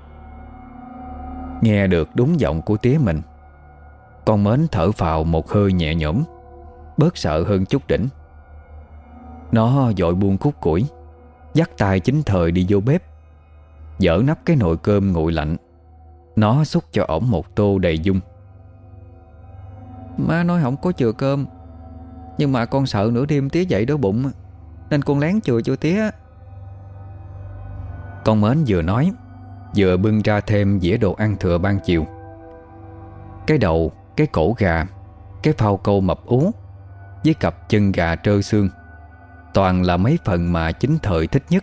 Nghe được đúng giọng của tía mình, con Mến thở phào một hơi nhẹ nhõm, bớt sợ hơn chút đỉnh. Nó vội buông khúc củi, dắt tay Chính Thời đi vô bếp, dỡ nắp cái nồi cơm nguội lạnh. Nó xúc cho ổng một tô đầy dung. "Má nói không có chừa cơm, nhưng mà con sợ nửa đêm tía dậy đói bụng, nên con lén chừa cho tía." Con Mến vừa nói vừa bưng ra thêm dĩa đồ ăn thừa ban chiều. Cái đầu, cái cổ gà, cái phao câu mập ú với cặp chân gà trơ xương, toàn là mấy phần mà Chính Thời thích nhất.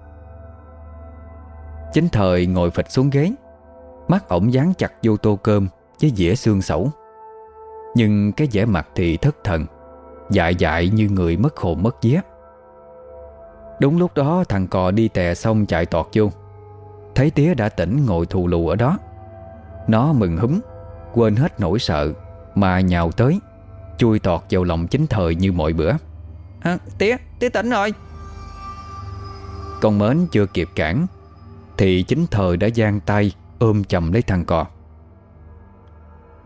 Chính Thời ngồi phịch xuống ghế, mắt ổng dán chặt vô tô cơm với dĩa xương sẩu. Nhưng cái vẻ mặt thì thất thần, dại dại như người mất hồn mất vía. Đúng lúc đó thằng Cò đi tè xong chạy tọt vô, thấy tía đã tỉnh ngồi thù lù ở đó. Nó mừng húm, quên hết nỗi sợ mà nhào tới, chui tọt vào lòng Chính Thời như mọi bữa. Tía tỉnh rồi." Con Mến chưa kịp cản thì Chính Thời đã giang tay ôm chầm lấy thằng Cò.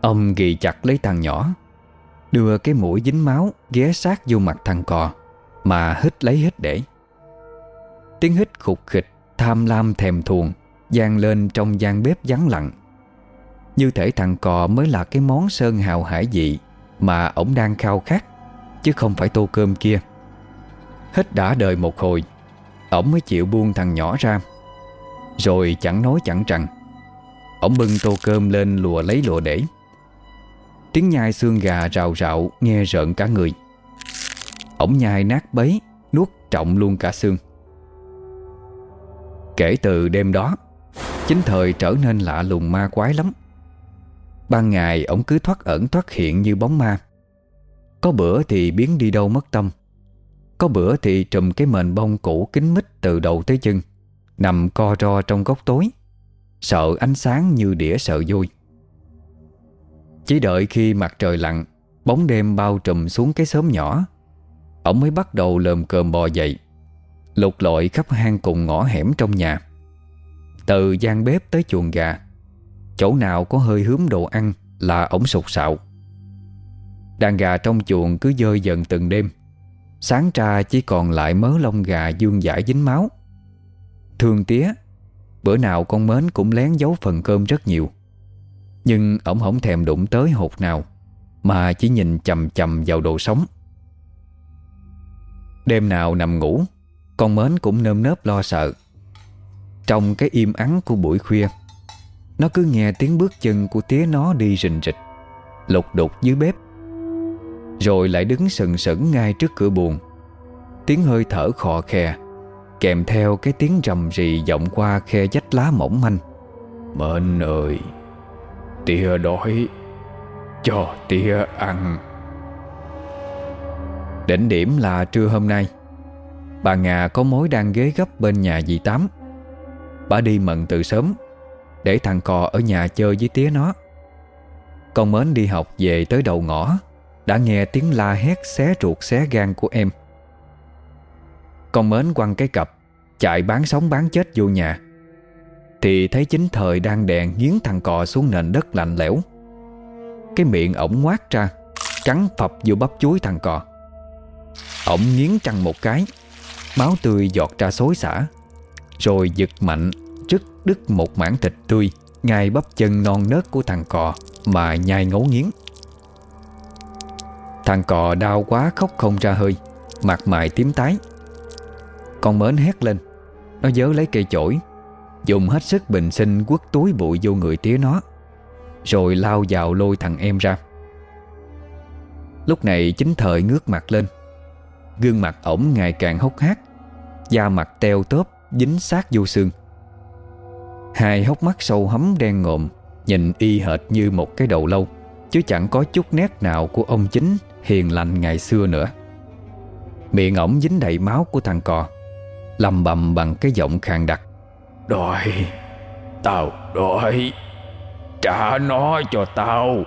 Ông ghì chặt lấy thằng nhỏ, đưa cái mũi dính máu ghé sát vô mặt thằng cò mà hít lấy hít để. Tiếng hít khục khịch tham lam thèm thuồng vang lên trong gian bếp vắng lặng, như thể thằng cò mới là cái món sơn hào hải vị mà ổng đang khao khát, chứ không phải tô cơm kia. Hít đã đời một hồi, ổng mới chịu buông thằng nhỏ ra. Rồi chẳng nói chẳng rằng, ổng bưng tô cơm lên lùa lấy lùa để. Tiếng nhai xương gà rào rạo nghe rợn cả người. Ổng nhai nát bấy, nuốt trọng luôn cả xương. Kể từ đêm đó, Chính Thời trở nên lạ lùng ma quái lắm. Ban ngày ổng cứ thoắt ẩn thoắt hiện như bóng ma. Có bữa thì biến đi đâu mất tâm, có bữa thì trùm cái mền bông cũ kín mít từ đầu tới chân, nằm co ro trong góc tối, sợ ánh sáng như đĩa sợ vôi. Chỉ đợi khi mặt trời lặn, bóng đêm bao trùm xuống cái xóm nhỏ, ổng mới bắt đầu lờm cờm bò dậy, lục lọi khắp hang cùng ngõ hẻm trong nhà. Từ gian bếp tới chuồng gà, chỗ nào có hơi hướm đồ ăn là ổng sục sạo. Đàn gà trong chuồng cứ dơi dần từng đêm, sáng ra chỉ còn lại mớ lông gà vương vãi dính máu. Thương tía, bữa nào con Mến cũng lén giấu phần cơm rất nhiều, nhưng ổng không thèm đụng tới hột nào, mà chỉ nhìn chằm chằm vào đồ sống. Đêm nào nằm ngủ, con Mến cũng nơm nớp lo sợ. Trong cái im ắng của buổi khuya, nó cứ nghe tiếng bước chân của tía nó đi rình rịch, lục đục dưới bếp, rồi lại đứng sừng sững ngay trước cửa buồng. Tiếng hơi thở khò khè, kèm theo cái tiếng rầm rì vọng qua khe vách lá mỏng manh. Mến ơi, tía đói, cho tía ăn. Đỉnh điểm là trưa hôm nay, bà Ngà có mối đang ghế gấp bên nhà dì Tám. Bà đi mận từ sớm, để thằng cò ở nhà chơi với tía nó. Con Mến đi học về tới đầu ngõ, đã nghe tiếng la hét xé ruột xé gan của em. Con Mến quăng cái cặp, chạy bán sống bán chết vô nhà, thì thấy Chính Thời đang đè nghiến thằng cò xuống nền đất lạnh lẽo. Cái miệng ổng ngoác ra, cắn phập vô bắp chuối thằng cò. Ổng nghiến răng một cái, máu tươi giọt ra xối xả, rồi giật mạnh rứt đứt một mảng thịt tươi ngay bắp chân non nớt của thằng cò mà nhai ngấu nghiến. Thằng cò đau quá khóc không ra hơi, mặt mày tím tái. Con Mến hét lên, nó vớ lấy cây chổi, dùng hết sức bình sinh quất túi bụi vô người tía nó, rồi lao vào lôi thằng em ra. Lúc này Chính Thời ngước mặt lên. Gương mặt ổng ngày càng hốc hác, da mặt teo tóp dính sát vô xương. Hai hốc mắt sâu hắm đen ngòm, nhìn y hệt như một cái đầu lâu, chứ chẳng có chút nét nào của ông Chính hiền lành ngày xưa nữa. Miệng ổng dính đầy máu của thằng cò, lầm bầm bằng cái giọng khàn đặc. Đòi, tao đòi, trả nó cho tao.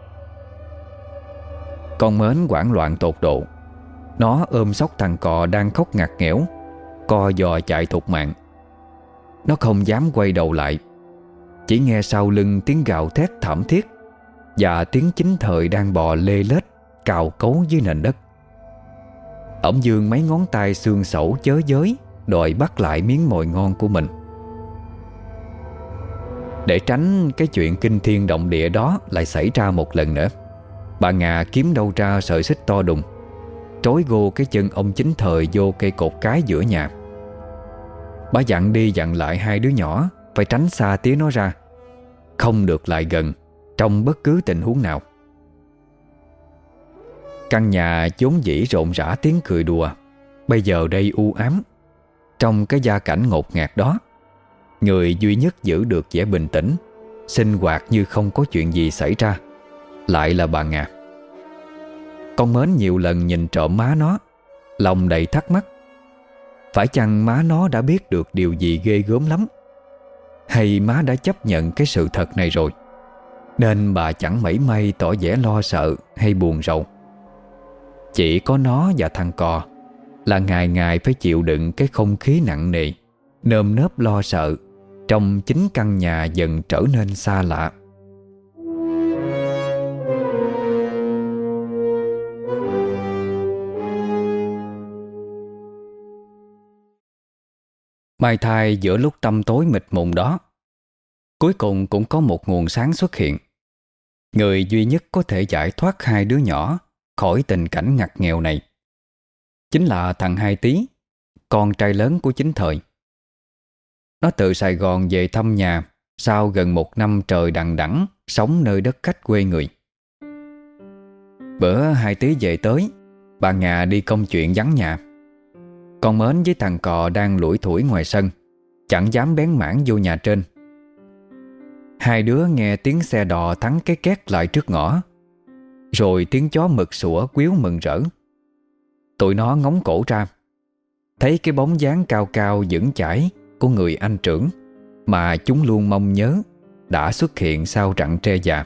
Con Mến hoảng loạn tột độ. Nó ôm xóc thằng cò đang khóc ngặt nghẽo, co giò chạy thục mạng. Nó không dám quay đầu lại, chỉ nghe sau lưng tiếng gào thét thảm thiết và tiếng Chính Thời đang bò lê lết cào cấu dưới nền đất. Ổng giương mấy ngón tay xương sẩu chớ giới, đòi bắt lại miếng mồi ngon của mình. Để tránh cái chuyện kinh thiên động địa đó lại xảy ra một lần nữa, bà Ngà kiếm đâu ra sợi xích to đùng, trói gô cái chân ông Chính Thời vô cây cột cái giữa nhà. Bà dặn đi dặn lại hai đứa nhỏ phải tránh xa tía nó ra, không được lại gần trong bất cứ tình huống nào. Căn nhà vốn dĩ rộn rã tiếng cười đùa, bây giờ đây u ám. Trong cái gia cảnh ngột ngạt đó, người duy nhất giữ được vẻ bình tĩnh, sinh hoạt như không có chuyện gì xảy ra lại là bà Ngà. Con Mến nhiều lần nhìn trộm má nó, lòng đầy thắc mắc. Phải chăng má nó đã biết được điều gì ghê gớm lắm, hay má đã chấp nhận cái sự thật này rồi, nên bà chẳng mảy may tỏ vẻ lo sợ hay buồn rầu. Chỉ có nó và thằng cò là ngày ngày phải chịu đựng cái không khí nặng nề, nơm nớp lo sợ trong chính căn nhà dần trở nên xa lạ. May thay giữa lúc tăm tối mịt mùng đó, cuối cùng cũng có một nguồn sáng xuất hiện. Người duy nhất có thể giải thoát hai đứa nhỏ khỏi tình cảnh ngặt nghèo này chính là thằng Hai Tí, con trai lớn của chính thời. Nó từ Sài Gòn về thăm nhà sau gần 1 năm trời đằng đẵng sống nơi đất khách quê người. Bữa Hai Tí về tới, bà Ngà đi công chuyện vắng nhà. Con Mến với thằng Cò đang lủi thủi ngoài sân, chẳng dám bén mảng vô nhà trên. Hai đứa nghe tiếng xe đò thắng cái két lại trước ngõ, rồi tiếng chó mực sủa quýu mừng rỡ. Tụi nó ngóng cổ ra, thấy cái bóng dáng cao cao vững chãi của người anh trưởng mà chúng luôn mong nhớ đã xuất hiện sau rặng tre già.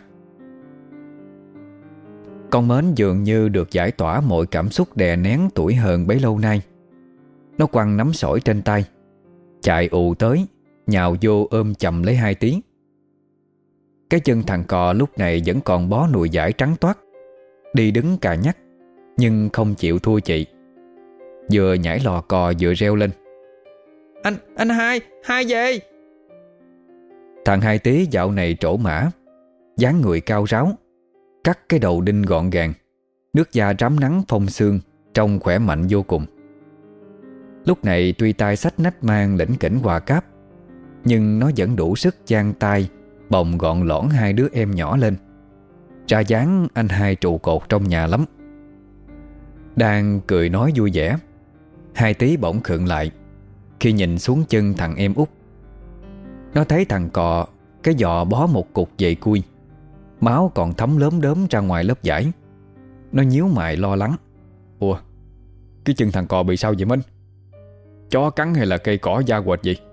Con Mến dường như được giải tỏa mọi cảm xúc đè nén tủi hờn bấy lâu nay. Nó quăng nắm sỏi trên tay, chạy ù tới, nhào vô ôm chầm lấy Hai Tí. Cái chân thằng Cò lúc này vẫn còn bó nùi vải trắng toát, đi đứng cà nhắc nhưng không chịu thua chị. Vừa nhảy lò cò vừa reo lên: Anh Hai về! Thằng Hai Tí dạo này trổ mã, dáng người cao ráo, cắt cái đầu đinh gọn gàng, nước da rám nắng phong sương, trông khỏe mạnh vô cùng. Lúc này tuy tay xách nách mang lỉnh kỉnh quà cáp, nhưng nó vẫn đủ sức giang tay bồng gọn lõn hai đứa em nhỏ lên, ra dáng anh hai trụ cột trong nhà lắm. Đang cười nói vui vẻ, Hai Tí bỗng khựng lại khi nhìn xuống chân thằng em út. Nó thấy thằng Cò cái giò bó một cục dày cui, máu còn thấm lốm đốm ra ngoài lớp vải. Nó nhíu mày lo lắng: Ủa, cái chân thằng Cò bị sao vậy Minh? Chó cắn hay là cây cỏ da quệt gì?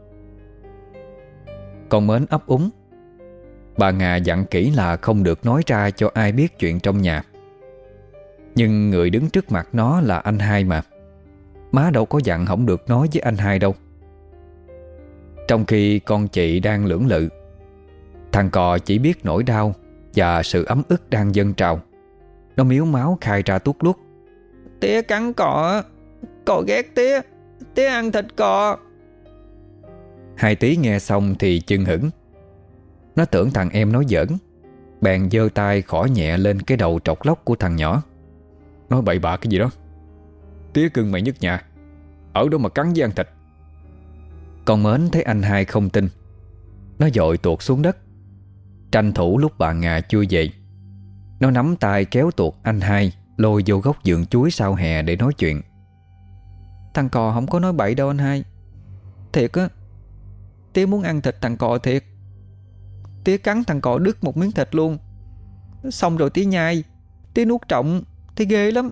Con Mến ấp úng. Bà Ngà dặn kỹ là không được nói ra cho ai biết chuyện trong nhà. Nhưng người đứng trước mặt nó là anh hai mà, má đâu có dặn không được nói với anh hai đâu. Trong khi con chị đang lưỡng lự, thằng Cò chỉ biết nỗi đau và sự ấm ức đang dâng trào. Nó miếu máu khai ra tuốt luốt: Tía cắn Cò, Cò ghét tía, tía ăn thịt Cò. Hai Tí nghe xong thì chưng hửng. Nó tưởng thằng em nói giỡn, bèn giơ tay khỏ nhẹ lên cái đầu trọc lóc của thằng nhỏ. Nói bậy bạ cái gì đó, tía cưng mày nhất nhà, ở đâu mà cắn với ăn thịt. Con Mến thấy anh hai không tin, nó vội tuột xuống đất. Tranh thủ lúc bà Ngà chui về, nó nắm tay kéo tuột anh hai lôi vô góc vườn chuối sau hè để nói chuyện. Thằng Cò không có nói bậy đâu anh hai. Thiệt á, tía muốn ăn thịt thằng Cò thiệt. Tía cắn thằng Cò đứt một miếng thịt luôn, xong rồi tía nhai, tía nuốt trọng, tía ghê lắm.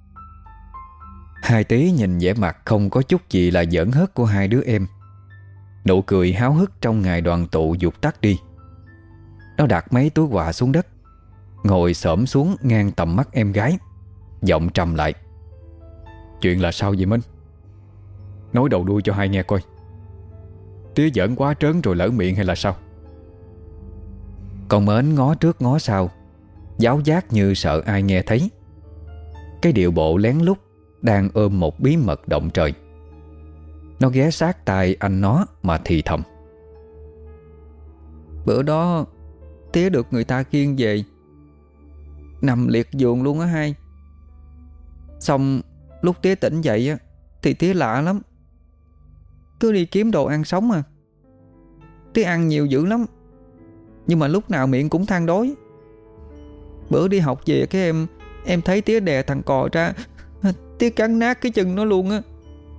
Hai Tí nhìn vẻ mặt không có chút gì là giỡn hớt của hai đứa em. Nụ cười háo hức trong ngày đoàn tụ vụt tắt đi. Nó đặt mấy túi quà xuống đất, ngồi xổm xuống ngang tầm mắt em gái, giọng trầm lại: Chuyện là sao vậy Minh? Nói đầu đuôi cho hai nghe coi. Tía giỡn quá trớn rồi lỡ miệng hay là sao? Con Mến ngó trước ngó sau, giáo giác như sợ ai nghe thấy. Cái điệu bộ lén lút đang ôm một bí mật động trời. Nó ghé sát tai anh nó mà thì thầm: Bữa đó tía được người ta khiêng về, nằm liệt giường luôn á hai. Xong lúc tía tỉnh dậy á thì tía lạ lắm, cứ đi kiếm đồ ăn sống à. Tía ăn nhiều dữ lắm, nhưng mà lúc nào miệng cũng than đói. Bữa đi học về cái em thấy tía đè thằng Cò ra, tía cắn nát cái chân nó luôn á.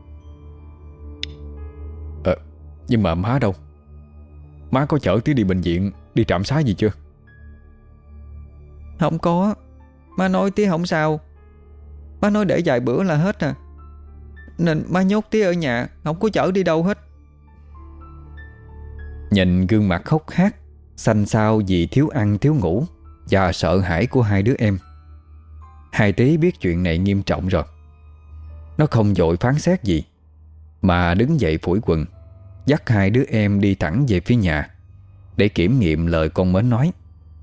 Nhưng mà má đâu? Má có chở tía đi bệnh viện, đi trạm xá gì chưa? Không có. Má nói tía không sao. Má nói để vài bữa là hết à, nên má nhốt tía ở nhà, không có chở đi đâu hết. Nhìn gương mặt hốc hác, xanh xao vì thiếu ăn thiếu ngủ và sợ hãi của hai đứa em, Hai Tí biết chuyện này nghiêm trọng rồi. Nó không vội phán xét gì, mà đứng dậy phủi quần, dắt hai đứa em đi thẳng về phía nhà để kiểm nghiệm lời con Mến nói.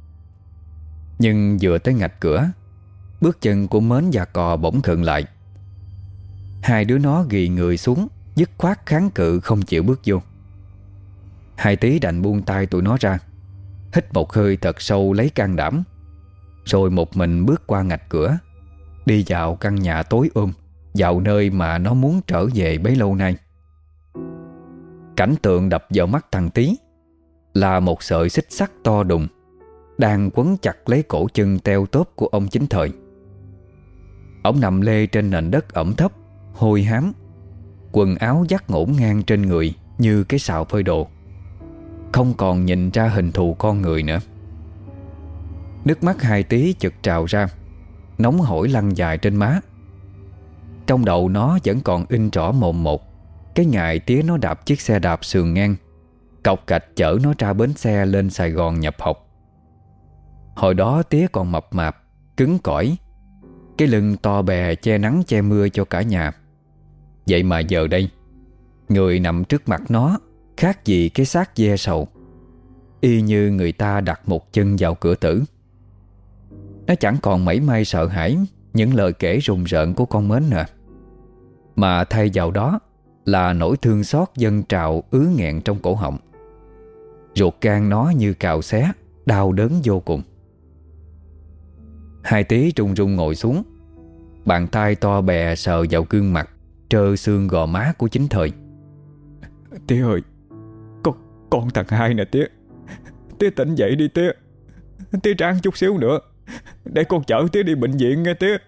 Nhưng vừa tới ngạch cửa, bước chân của Mến và Cò bỗng khựng lại. Hai đứa nó ghì người xuống dứt khoát kháng cự không chịu bước vô. Hai Tí đành buông tay tụi nó ra, hít một hơi thật sâu lấy can đảm, rồi một mình bước qua ngạch cửa, đi vào căn nhà tối vào nơi mà nó muốn trở về bấy lâu nay. Cảnh tượng đập vào mắt thằng Tí là một sợi xích sắt to đùng đang quấn chặt lấy cổ chân teo tóp của ông Chính Thời. Ông nằm lê trên nền đất ẩm thấp, hôi hám, quần áo vắt ngổn ngang trên người như cái sào phơi đồ, không còn nhìn ra hình thù con người nữa. Nước mắt Hai Tí chực trào ra, nóng hổi lăn dài trên má. Trong đầu nó vẫn còn in rõ mồn một cái ngày tía nó đạp chiếc xe đạp sườn ngang, cọc cạch chở nó ra bến xe lên Sài Gòn nhập học. Hồi đó tía còn mập mạp, cứng cỏi, cái lưng to bè che nắng che mưa cho cả nhà. Vậy mà giờ đây, người nằm trước mặt nó khác gì cái xác ve sầu, y như người ta đặt một chân vào cửa tử. Nó chẳng còn mảy may sợ hãi những lời kể rùng rợn của con Mến nữa, mà thay vào đó là nỗi thương xót dâng trào ứ nghẹn trong cổ họng. Ruột gan nó như cào xé, đau đớn vô cùng. Hai Tí run run ngồi xuống, bàn tay to bè sờ vào gương mặt trơ xương gò má của Chính Thời. Tía ơi, con thằng Hai nè tía. Tía tỉnh dậy đi tía. Tía ráng chút xíu nữa để con chở tía đi bệnh viện nghe tía.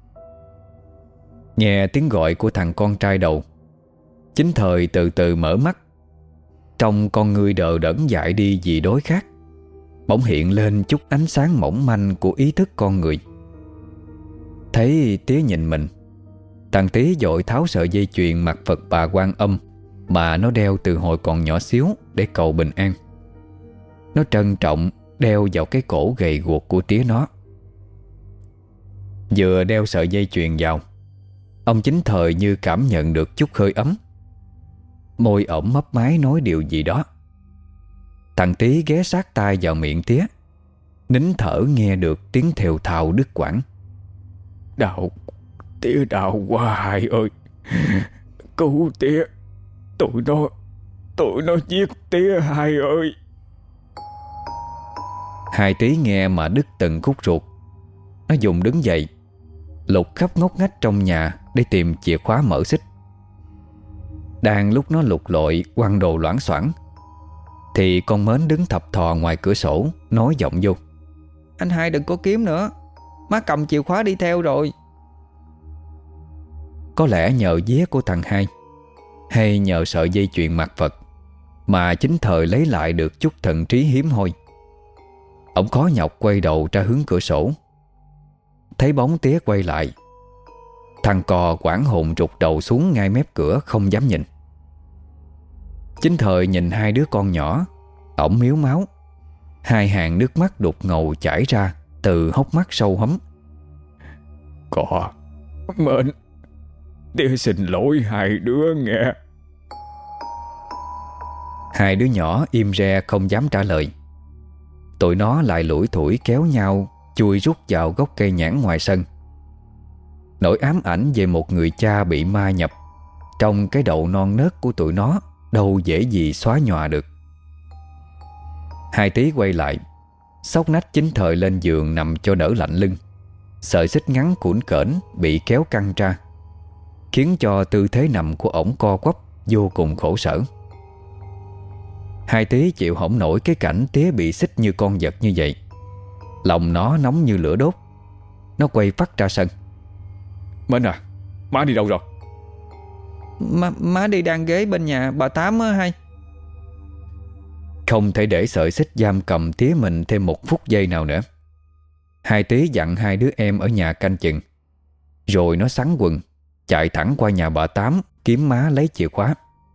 Nghe tiếng gọi của thằng con trai đầu, Chính Thời từ từ mở mắt. Trong con ngươi đờ đẫn dại đi vì đói khát, bỗng hiện lên chút ánh sáng mỏng manh của ý thức con người. Thấy Tía nhìn mình, thằng Tí vội tháo sợi dây chuyền mặt Phật Bà Quan Âm mà nó đeo từ hồi còn nhỏ xíu để cầu bình an. Nó trân trọng đeo vào cái cổ gầy guộc của Tía nó. Vừa đeo sợi dây chuyền vào, ông Chính Thời như cảm nhận được chút hơi ấm. Môi ổng mấp máy nói điều gì đó. Thằng Tí ghé sát tai vào miệng Tía, nín thở nghe được tiếng thều thào đứt quãng. Đau, tía đau quá Hai ơi. Cứu tía. Tụi nó giết tía Hai ơi. Hai Tí nghe mà đứt từng khúc ruột. Nó dùng đứng dậy, lục khắp ngóc ngách trong nhà để tìm chìa khóa mở xích. Đang lúc nó lục lội quăng đồ loảng xoảng thì con Mến đứng thập thò ngoài cửa sổ nói vọng vô: Anh Hai đừng có kiếm nữa, má cầm chìa khóa đi theo rồi. Có lẽ nhờ vía của thằng Hai hay nhờ sợi dây chuyền mặt Phật mà Chính Thời lấy lại được chút thần trí hiếm hoi. Ông khó nhọc quay đầu ra hướng cửa sổ. Thấy bóng Tía quay lại, thằng cò hoảng hồn rụt đầu xuống ngay mép cửa không dám nhìn. Chính Thời nhìn hai đứa con nhỏ, ổng miếu máu, hai hàng nước mắt đục ngầu chảy ra từ hốc mắt sâu hấm. Cò, Mến, tía xin lỗi hai đứa nghe. Hai đứa nhỏ im re không dám trả lời. Tụi nó lại lủi thủi kéo nhau chui rút vào gốc cây nhãn ngoài sân. Nỗi ám ảnh về một người cha bị ma nhập trong cái đầu non nớt của tụi nó đâu dễ gì xóa nhòa được. Hai Tí quay lại, xốc nách Chính Thời lên giường nằm cho đỡ lạnh lưng. Sợi xích ngắn cũn cỡn bị kéo căng ra, khiến cho tư thế nằm của ổng co quắp vô cùng khổ sở. Hai Tí chịu hổng nổi cái cảnh Tía bị xích như con vật như vậy. Lòng nó nóng như lửa đốt. Nó quay phắt ra sân. Mến à, má đi đâu rồi? Má đi đang ghế bên nhà bà Tám á Hai. Không thể để sợi xích giam cầm Tía mình thêm một phút giây nào nữa. Hai Tí dặn hai đứa em ở nhà canh chừng, rồi nó xắn quần chạy thẳng qua nhà bà Tám kiếm má lấy chìa khóa.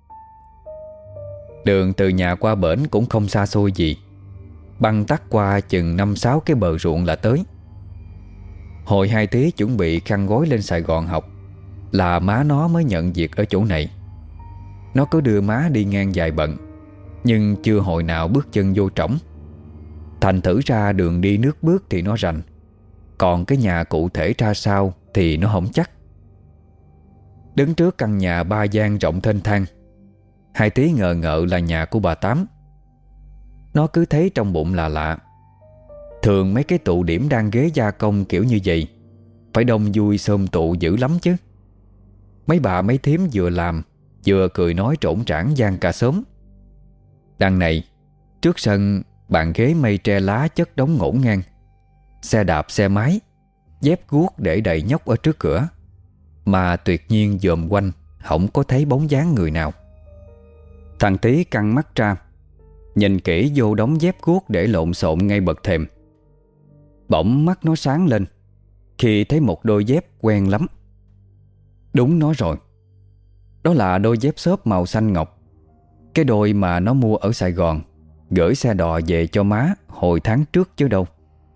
Đường từ nhà qua bển cũng không xa xôi gì, băng tắt qua chừng 5-6 cái bờ ruộng là tới. Hồi Hai Tí chuẩn bị khăn gói lên Sài Gòn học là má nó mới nhận việc ở chỗ này. Nó cứ đưa má đi ngang vài bận, nhưng chưa hồi nào bước chân vô trỏng. Thành thử ra đường đi nước bước thì nó rành, còn cái nhà cụ thể ra sao thì nó không chắc. Đứng trước căn nhà 3 gian rộng thênh thang, Hai Tí ngờ ngợ là nhà của bà Tám. Nó cứ thấy trong bụng là lạ. Thường mấy cái tụ điểm đan ghế gia công kiểu như vậy phải đông vui xôm tụ dữ lắm chứ. Mấy bà mấy thím vừa làm vừa cười nói trỗn trảng gian cả xóm. Đằng này, trước sân bàn ghế mây tre lá chất đống ngổn ngang, xe đạp xe máy, dép guốc để đầy nhóc ở trước cửa, mà tuyệt nhiên dòm quanh không có thấy bóng dáng người nào. Thằng Tí căng mắt ra, nhìn kỹ vô đống dép guốc để lộn xộn ngay bậc thềm. Bỗng mắt nó sáng lên khi thấy một đôi dép quen lắm. Đúng nó rồi, đó là đôi dép xốp màu xanh ngọc, cái đôi mà nó mua ở Sài Gòn, gửi xe đò về cho má hồi tháng trước chứ đâu.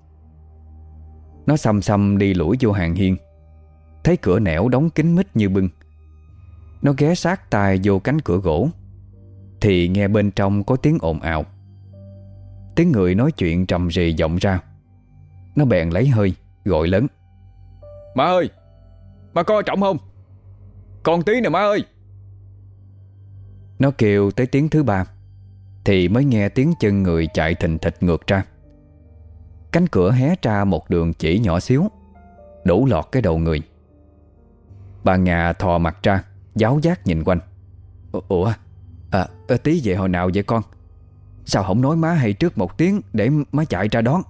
Nó xăm xăm đi lủi vô hàng hiên, thấy cửa nẻo đóng kín mít như bưng. Nó ghé sát tai vô cánh cửa gỗ thì nghe bên trong có tiếng ồn ào, tiếng người nói chuyện trầm rì vọng ra. Nó bèn lấy hơi gọi lớn: Má ơi, má coi Trọng không? Con Tí nè má ơi. Nó kêu tới tiếng thứ 3 thì mới nghe tiếng chân người chạy thình thịch ngược ra. Cánh cửa hé ra một đường chỉ nhỏ xíu, đủ lọt cái đầu người. Bà Ngà thò mặt ra, giáo giác nhìn quanh. Ủa, Tí về hồi nào vậy con? Sao không nói má hay trước một tiếng để má chạy ra đón?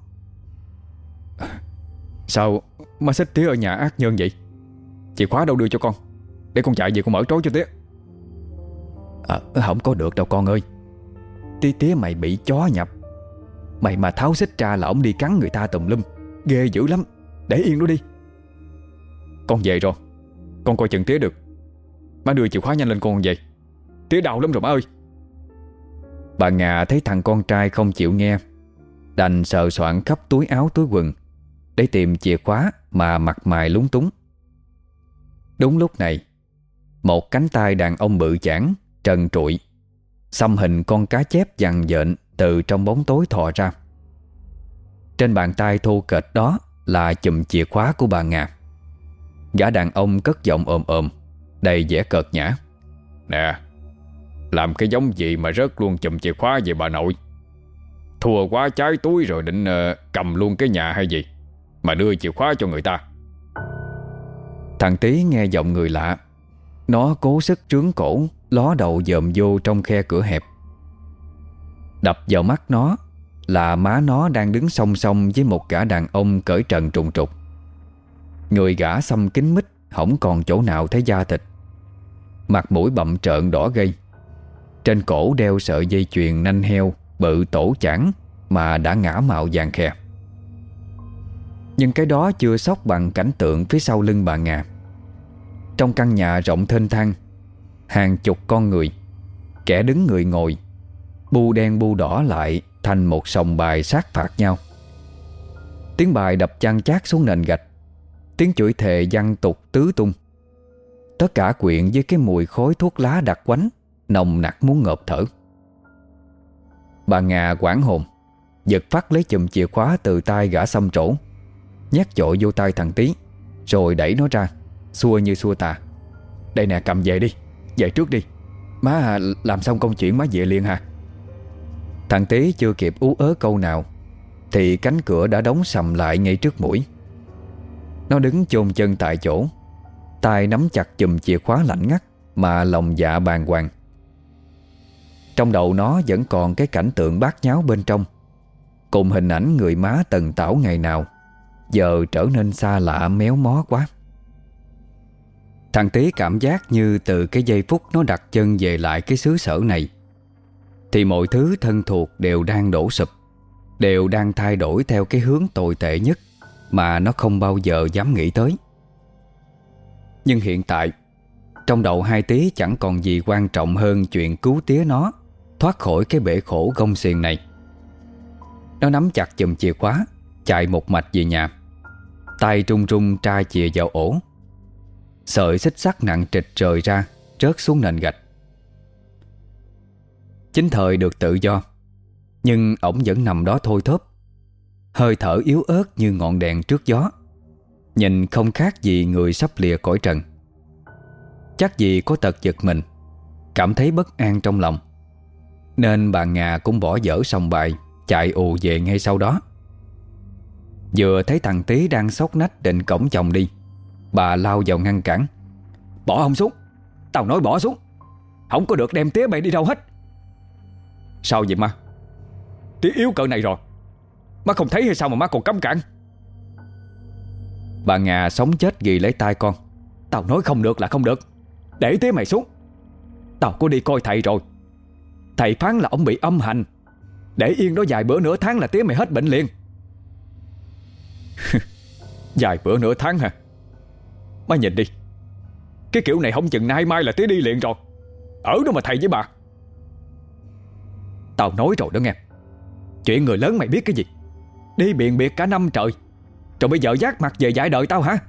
Sao má xích Tía ở nhà ác nhân vậy? Chìa khóa đâu đưa cho con, để con chạy về con mở trối cho Tía. Không có được đâu con ơi. Tía mày bị chó nhập. Mày mà tháo xích ra là ổng đi cắn người ta tùm lum, ghê dữ lắm. Để yên nó đi. Con về rồi, con coi chừng Tía được. Má đưa chìa khóa nhanh lên con về. Tía đau lắm rồi má ơi. Bà Ngà thấy thằng con trai không chịu nghe, đành sờ soạn khắp túi áo túi quần để tìm chìa khóa mà mặt mày lúng túng. Đúng lúc này, một cánh tay đàn ông bự chảng, trần trụi, xăm hình con cá chép vằn vện từ trong bóng tối thò ra. Trên bàn tay thô kệch đó là chùm chìa khóa của bà Ngà. Gã đàn ông cất giọng ồm ồm, đầy vẻ cợt nhã: Nè, làm cái giống gì mà rớt luôn chùm chìa khóa về bà nội? Thua quá trái túi rồi định cầm luôn cái nhà hay gì mà đưa chìa khóa cho người ta? Thằng Tí nghe giọng người lạ, nó cố sức trướng cổ, ló đầu dòm vô trong khe cửa hẹp. Đập vào mắt nó là má nó đang đứng song song với một gã đàn ông cởi trần trùng trục. Người gã xăm kín mít, không còn chỗ nào thấy da thịt, mặt mũi bặm trợn đỏ gay. Trên cổ đeo sợi dây chuyền nanh heo bự tổ chảng mà đã ngã màu vàng khè. Nhưng cái đó chưa sốc bằng cảnh tượng phía sau lưng bà Ngà. Trong căn nhà rộng thênh thang, hàng chục con người, kẻ đứng người ngồi, bu đen bu đỏ lại thành một sòng bài sát phạt nhau. Tiếng bài đập chan chát xuống nền gạch, tiếng chửi thề văng tục tứ tung. Tất cả quyện với cái mùi khói thuốc lá đặc quánh, nồng nặc muốn ngộp thở. Bà Ngà hoảng hồn, giật phát lấy chùm chìa khóa từ tay gã xăm trổ, nhét chội vô tay thằng Tí, rồi đẩy nó ra, xua như xua tà: Đây nè, cầm về đi, về trước đi. Má làm xong công chuyện má về liền hả? Thằng Tí chưa kịp ú ớ câu nào thì cánh cửa đã đóng sầm lại ngay trước mũi. Nó đứng chôn chân tại chỗ, tay nắm chặt chùm chìa khóa lạnh ngắt mà lòng dạ bàng hoàng. Trong đầu nó vẫn còn cái cảnh tượng bát nháo bên trong, cùng hình ảnh người má tần tảo ngày nào giờ trở nên xa lạ méo mó quá. Thằng Tí cảm giác như từ cái giây phút nó đặt chân về lại cái xứ sở này thì mọi thứ thân thuộc đều đang đổ sụp, đều đang thay đổi theo cái hướng tồi tệ nhất mà nó không bao giờ dám nghĩ tới. Nhưng hiện tại, trong đầu Hai Tí chẳng còn gì quan trọng hơn chuyện cứu tía nó thoát khỏi cái bể khổ gông xiềng này. Nó nắm chặt chùm chìa khóa, chạy một mạch về nhà, tay trung trung tra chìa vào ổ. Sợi xích sắt nặng trịch rời ra, rớt xuống nền gạch. Chính thời được tự do, nhưng ổng vẫn nằm đó thôi thóp, hơi thở yếu ớt như ngọn đèn trước gió, nhìn không khác gì người sắp lìa cõi trần. Chắc vì có tật giật mình, cảm thấy bất an trong lòng, nên bà Ngà cũng bỏ dở sòng bài, chạy ù về ngay sau đó. Vừa thấy thằng Tí đang xốc nách định cõng chồng đi, bà lao vào ngăn cản. Bỏ ông xuống, tao nói bỏ xuống. Không có được đem tía mày đi đâu hết. Sao vậy má? Tía yếu cỡ này rồi, má không thấy hay sao mà má còn cấm cản? Bà Ngà sống chết ghi lấy tay con. Tao nói không được là không được. Để tía mày xuống. Tao có đi coi thầy rồi. Thầy phán là ông bị âm hành. Để yên đó vài bữa nửa tháng là tía mày hết bệnh liền. Vài bữa nửa tháng hả? Má nhìn đi, cái kiểu này không chừng nay mai là tía đi liền rồi. Ở đâu mà thầy với bà. Tao nói rồi đó nghe. Chuyện người lớn mày biết cái gì? Đi biền biệt cả năm trời, rồi bây giờ vác mặt về dạy đời tao hả?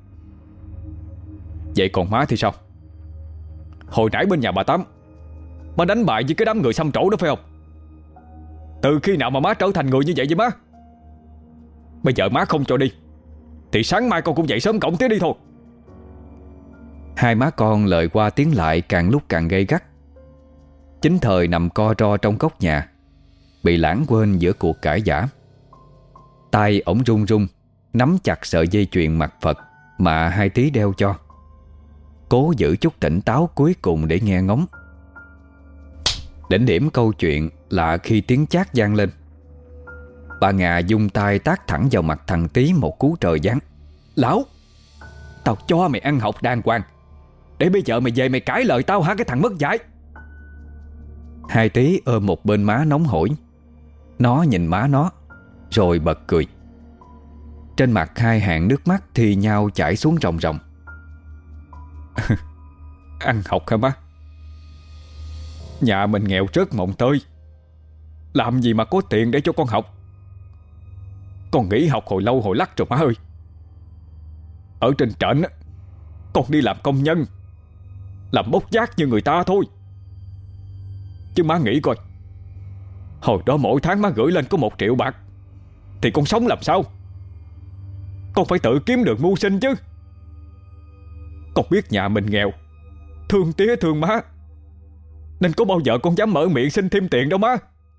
Vậy còn má thì sao? Hồi nãy bên nhà bà Tám, má đánh bại với cái đám người xăm trổ đó phải không? Từ khi nào mà má trở thành người như vậy má? Bây giờ má không cho đi thì sáng mai con cũng dậy sớm cổng tía đi thôi. Hai má con lời qua tiếng lại càng lúc càng gay gắt. Chính thời nằm co ro trong góc nhà, bị lãng quên giữa cuộc cãi vã. Tay ổng run run nắm chặt sợi dây chuyền mặt Phật mà hai Tí đeo cho, cố giữ chút tỉnh táo cuối cùng để nghe ngóng. Đỉnh điểm câu chuyện là khi tiếng chát vang lên, bà Ngà dung tay tát thẳng vào mặt thằng Tí một cú trời giáng. Lão, tao cho mày ăn học đàng hoàng, để bây giờ mày về mày cãi lời tao hả cái thằng mất dạy? Hai Tí ôm một bên má nóng hổi. Nó nhìn má nó rồi bật cười. Trên mặt hai hàng nước mắt thì nhau chảy xuống ròng ròng. Ăn học hả má? Nhà mình nghèo rớt mồng tơi, làm gì mà có tiền để cho con học. Con nghỉ học hồi lâu hồi lắc rồi má ơi. Ở trên trển con đi làm công nhân, làm bốc vác như người ta thôi. Chứ má nghĩ coi, hồi đó mỗi tháng má gửi lên có 1 triệu bạc thì con sống làm sao? Con phải tự kiếm được mưu sinh chứ. Con biết nhà mình nghèo, thương tía thương má, nên có bao giờ con dám mở miệng xin thêm tiền đâu má.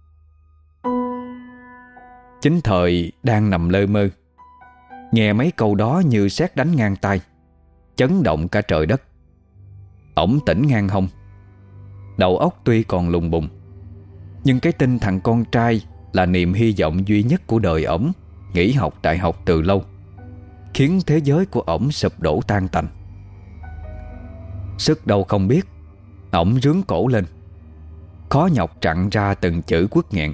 Chính thời đang nằm lơ mơ, nghe mấy câu đó như sét đánh ngang tai, chấn động cả trời đất. Ổng tỉnh ngang hông. Đầu óc tuy còn lùng bùng, nhưng cái tin thằng con trai là niềm hy vọng duy nhất của đời ổng nghỉ học đại học từ lâu, khiến thế giới của ổng sụp đổ tan tành. Sức đâu không biết, ổng rướn cổ lên, khó nhọc trặn ra từng chữ quất nghẹn.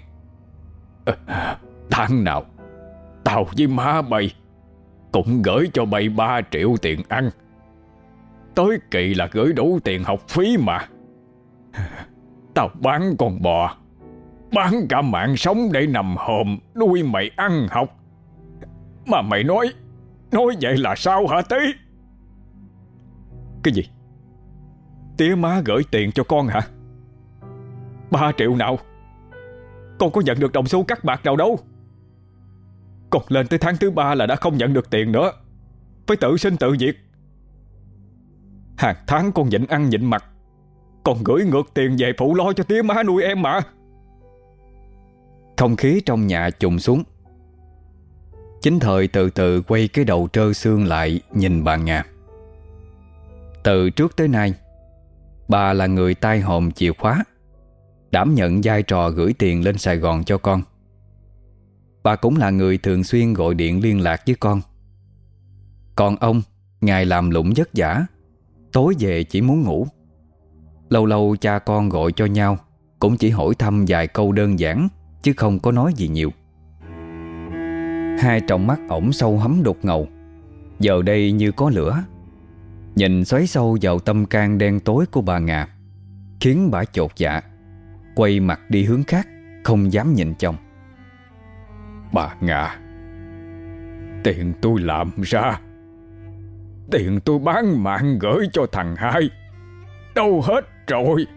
Tháng nào tao với má mày cũng gửi cho mày 3 triệu tiền ăn, tới kỳ là gửi đủ tiền học phí mà. Tao bán con bò, bán cả mạng sống để nằm hòm nuôi mày ăn học. Mà mày nói vậy là sao hả Tí? Cái gì? Tía má gửi tiền cho con hả? 3 triệu nào? Con có nhận được đồng xu cắt bạc nào đâu. Con lên tới tháng thứ 3 là đã không nhận được tiền nữa, phải tự sinh tự diệt. Hàng tháng con nhịn ăn nhịn mặc, còn gửi ngược tiền về phụ lo cho tía má nuôi em mà. Không khí trong nhà trùng xuống. Chính thời từ từ quay cái đầu trơ xương lại nhìn bà Ngà. Từ trước tới nay, bà là người tay hòm chìa khóa, đảm nhận vai trò gửi tiền lên Sài Gòn cho con. Bà cũng là người thường xuyên gọi điện liên lạc với con. Còn ông, ngày làm lụng vất vả, tối về chỉ muốn ngủ. Lâu lâu cha con gọi cho nhau cũng chỉ hỏi thăm vài câu đơn giản, chứ không có nói gì nhiều. Hai tròng mắt ổng sâu hắm đục ngầu, giờ đây như có lửa, nhìn xoáy sâu vào tâm can đen tối của bà Ngà, khiến bà chột dạ, quay mặt đi hướng khác, không dám nhìn chồng. Bà Ngà, tiền tôi làm ra, tiền tôi bán mạng gửi cho thằng Hai, đâu hết rồi?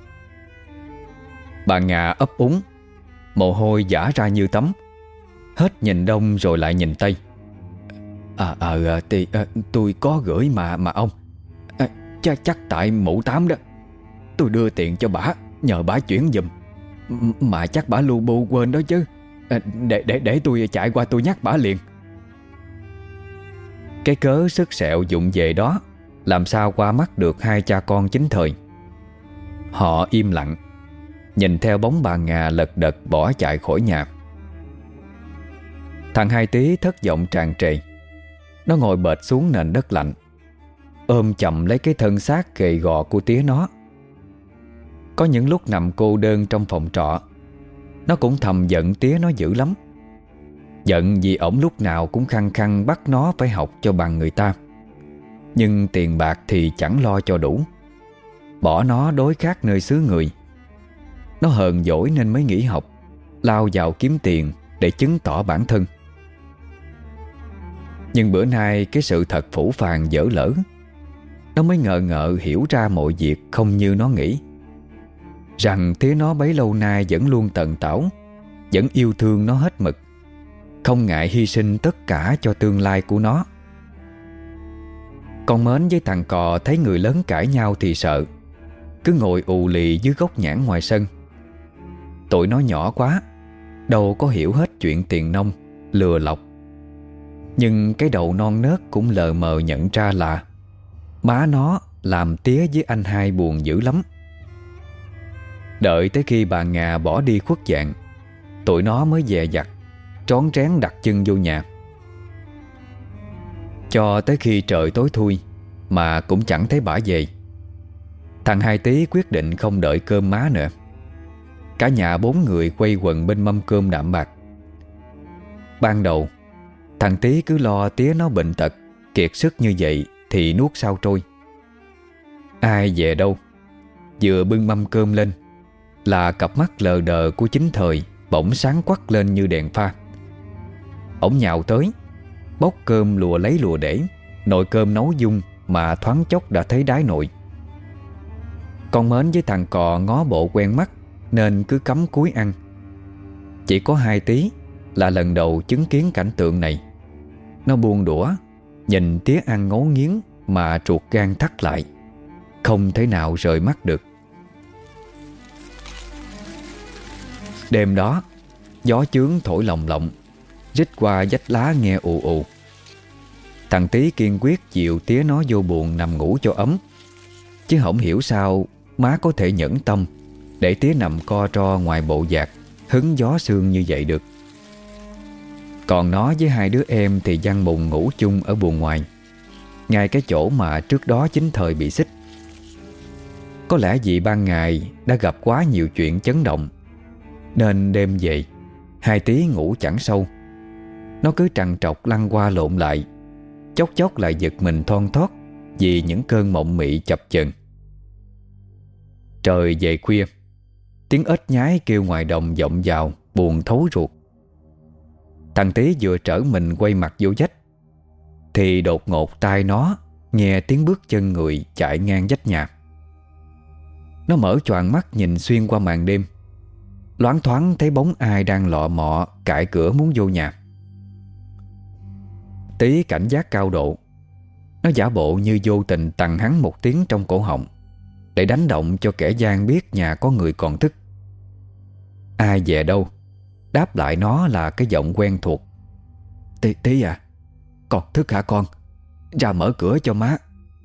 Bà Ngà ấp úng, mồ hôi vã ra như tắm, hết nhìn đông rồi lại nhìn tây. Tôi có gửi mà ông, Chắc tại mụ Tám đó. Tôi đưa tiền cho bả, nhờ bả chuyển giùm. Mà chắc bả lu bu quên đó chứ. Để tôi chạy qua tôi nhắc bả liền. Cái cớ sức sẹo dụng về đó làm sao qua mắt được hai cha con chính thời. Họ im lặng, nhìn theo bóng bà Ngà lật đật bỏ chạy khỏi nhà. Thằng Hai Tí thất vọng tràn trề. Nó ngồi bệt xuống nền đất lạnh, ôm chầm lấy cái thân xác gầy gò của tía nó. Có những lúc nằm cô đơn trong phòng trọ, nó cũng thầm giận tía nó dữ lắm. Giận vì ổng lúc nào cũng khăng khăng bắt nó phải học cho bằng người ta, nhưng tiền bạc thì chẳng lo cho đủ, bỏ nó đối khác nơi xứ người. Nó hờn dỗi nên mới nghỉ học, lao vào kiếm tiền để chứng tỏ bản thân. Nhưng bữa nay cái sự thật phũ phàng dở lỡ. Nó mới ngờ ngợ hiểu ra mọi việc không như nó nghĩ, rằng tía nó bấy lâu nay vẫn luôn tận tảo, vẫn yêu thương nó hết mực, không ngại hy sinh tất cả cho tương lai của nó. Con Mến với thằng Cò thấy người lớn cãi nhau thì sợ, cứ ngồi ù lì dưới gốc nhãn ngoài sân. Tụi nó nhỏ quá, đâu có hiểu hết chuyện tiền nông, lừa lọc. Nhưng cái đầu non nớt cũng lờ mờ nhận ra là má nó làm tía với anh hai buồn dữ lắm. Đợi tới khi bà Ngà bỏ đi khuất dạng, tụi nó mới dè dặt trón trén đặt chân vô nhà. Cho tới khi trời tối thui mà cũng chẳng thấy bả về. Thằng Hai Tí quyết định không đợi cơm má nữa. Cả nhà 4 người quây quần bên mâm cơm đạm bạc. Ban đầu thằng Tí cứ lo tía nó bệnh tật, kiệt sức như vậy thì nuốt sao trôi. Ai về đâu, vừa bưng mâm cơm lên là cặp mắt lờ đờ của chính thời bỗng sáng quắc lên như đèn pha. Ổng nhào tới, bốc cơm lùa lấy lùa để. Nồi cơm nấu dung mà thoáng chốc đã thấy đáy nồi. Con Mến với thằng Cò ngó bộ quen mắt nên cứ cắm cúi ăn. Chỉ có Hai Tí là lần đầu chứng kiến cảnh tượng này. Nó buông đũa, nhìn tía ăn ngấu nghiến mà ruột gan thắt lại, không thể nào rời mắt được. Đêm đó, gió chướng thổi lồng lộng, rít qua vách lá nghe ù ù. Thằng Tí kiên quyết dìu tía nó vô buồng nằm ngủ cho ấm, chứ không hiểu sao má có thể nhẫn tâm để tía nằm co ro ngoài bộ dạc hứng gió sương như vậy được. Còn nó với hai đứa em thì giăng bùng ngủ chung ở buồng ngoài, ngay cái chỗ mà trước đó chính thời bị xích. Có lẽ vì ban ngày đã gặp quá nhiều chuyện chấn động, nên đêm về Hai Tí ngủ chẳng sâu. Nó cứ trằn trọc lăn qua lộn lại, chốc chốc lại giật mình thon thót vì những cơn mộng mị chập chờn. Trời về khuya, tiếng ếch nhái kêu ngoài đồng vọng vào buồn thấu ruột. Thằng Tí vừa trở mình quay mặt vô vách thì đột ngột tai nó nghe tiếng bước chân người chạy ngang vách nhà. Nó mở choàng mắt nhìn xuyên qua màn đêm, loáng thoáng thấy bóng ai đang lọ mọ cạy cửa muốn vô nhà. Tí cảnh giác cao độ, nó giả bộ như vô tình tằn hắn một tiếng trong cổ họng để đánh động cho kẻ gian biết nhà có người còn thức. Ai về đâu, đáp lại nó là cái giọng quen thuộc. Tí à, con thức hả con? Ra mở cửa cho má.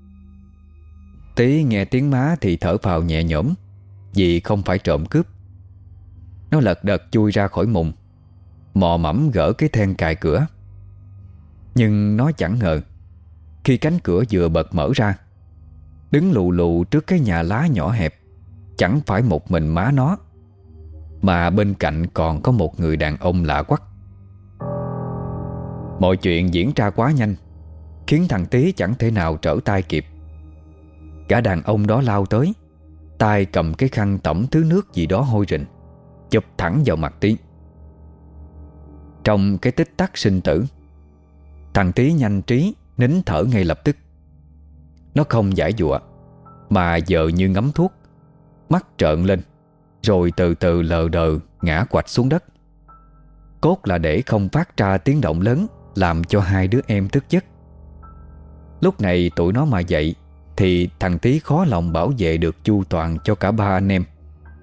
Tí nghe tiếng má thì thở phào nhẹ nhõm, vì không phải trộm cướp. Nó lật đật chui ra khỏi mùng, mò mẫm gỡ cái then cài cửa. Nhưng nó chẳng ngờ, khi cánh cửa vừa bật mở ra, đứng lù lù trước cái nhà lá nhỏ hẹp chẳng phải một mình má nó, mà bên cạnh còn có một người đàn ông lạ quắc. Mọi chuyện diễn ra quá nhanh, khiến thằng Tí chẳng thể nào trở tay kịp. Cả đàn ông đó lao tới, tay cầm cái khăn tẩm thứ nước gì đó hôi rình, chụp thẳng vào mặt Tí. Trong cái tích tắc sinh tử, thằng Tí nhanh trí nín thở ngay lập tức. Nó không giải dụa, mà vờ như ngấm thuốc, mắt trợn lên, rồi từ từ lờ đờ ngã quạch xuống đất. Cốt là để không phát ra tiếng động lớn làm cho hai đứa em thức giấc. Lúc này tụi nó mà dậy thì thằng Tý khó lòng bảo vệ được chu toàn cho cả ba anh em.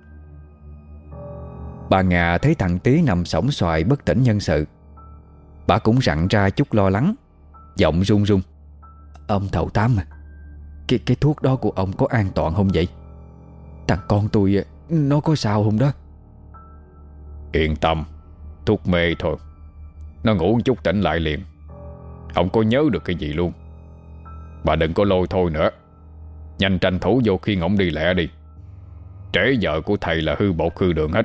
Bà Ngà thấy thằng Tý nằm sõng xoài bất tỉnh nhân sự. Bà cũng rặn ra chút lo lắng, giọng run run: "Ông Thầu Tám à, cái thuốc đó của ông có an toàn không vậy? Thằng con tôi nó có sao không đó?" Yên tâm, thuốc mê thôi. Nó ngủ một chút tỉnh lại liền. Ông có nhớ được cái gì luôn. Bà đừng có lôi thôi nữa. Nhanh tranh thủ vô khi ổng đi lẹ đi. Trễ giờ của thầy là hư bột hư đường hết.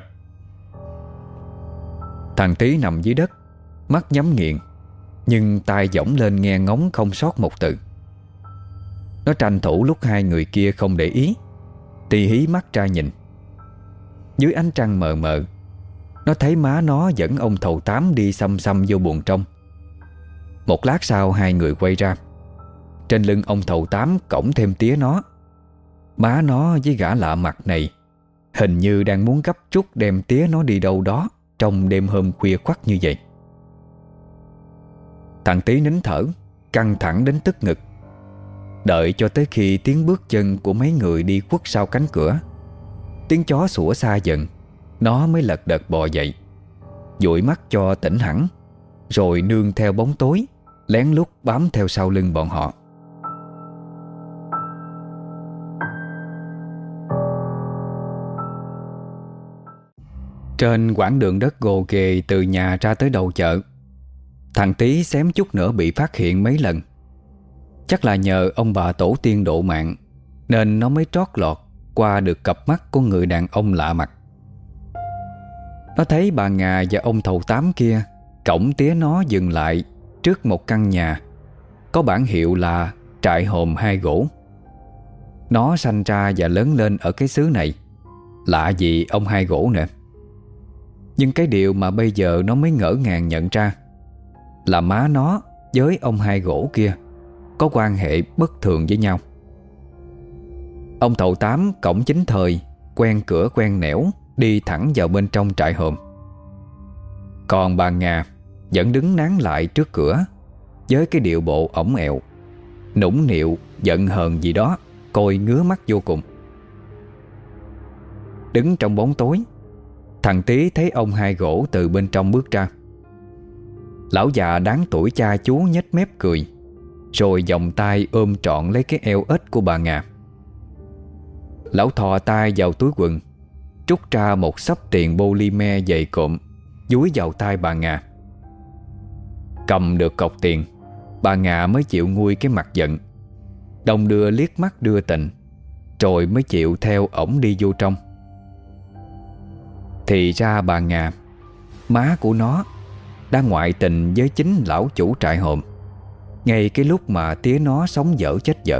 Thằng Tý nằm dưới đất, mắt nhắm nghiền, nhưng tai giỏng lên nghe ngóng không sót một từ. Nó tranh thủ lúc hai người kia không để ý thì hí mắt ra nhìn. Dưới ánh trăng mờ mờ, nó thấy má nó dẫn ông Thầu Tám đi xăm xăm vô buồng trong. Một lát sau hai người quay ra. Trên lưng ông Thầu Tám cõng thêm tía nó. Má nó với gã lạ mặt này hình như đang muốn gấp rút đem tía nó đi đâu đó trong đêm hôm khuya khoắt như vậy. Thằng Tý nín thở, căng thẳng đến tức ngực. Đợi cho tới khi tiếng bước chân của mấy người đi khuất sau cánh cửa, tiếng chó sủa xa dần, nó mới lật đật bò dậy, dụi mắt cho tỉnh hẳn, rồi nương theo bóng tối lén lút bám theo sau lưng bọn họ. Trên quãng đường đất gồ ghề từ nhà ra tới đầu chợ, thằng Tý xém chút nữa bị phát hiện mấy lần. Chắc là nhờ ông bà tổ tiên độ mạng nên nó mới trót lọt qua được cặp mắt của người đàn ông lạ mặt. Nó thấy bà Ngà và ông Thầu Tám kia cõng tía nó dừng lại trước một căn nhà có bảng hiệu là Trại Hòm Hai Gỗ. Nó sanh ra và lớn lên ở cái xứ này, lạ gì ông Hai Gỗ nữa. Nhưng cái điều mà bây giờ nó mới ngỡ ngàng nhận ra là má nó với ông Hai Gỗ kia có quan hệ bất thường với nhau. Ông Thầu Tám cõng chính thời, quen cửa quen nẻo, đi thẳng vào bên trong trại hòm. Còn bà Ngà vẫn đứng nán lại trước cửa với cái điệu bộ ổng ẹo, nũng nịu, giận hờn gì đó, coi ngứa mắt vô cùng. Đứng trong bóng tối, thằng Tý thấy ông Hai Gỗ từ bên trong bước ra. Lão già đáng tuổi cha chú nhếch mép cười, rồi vòng tay ôm trọn lấy cái eo ếch của bà Ngà. Lão thò tay vào túi quần, trút ra một xấp tiền polymer dày cộm, dúi vào tay bà Ngà. Cầm được cọc tiền, bà Ngà mới chịu nguôi cái mặt giận, đồng đưa liếc mắt đưa tình, rồi mới chịu theo ổng đi vô trong. Thì ra bà Ngà, má của nó, đã ngoại tình với chính lão chủ trại hòm ngay cái lúc mà tía nó sống dở chết dở.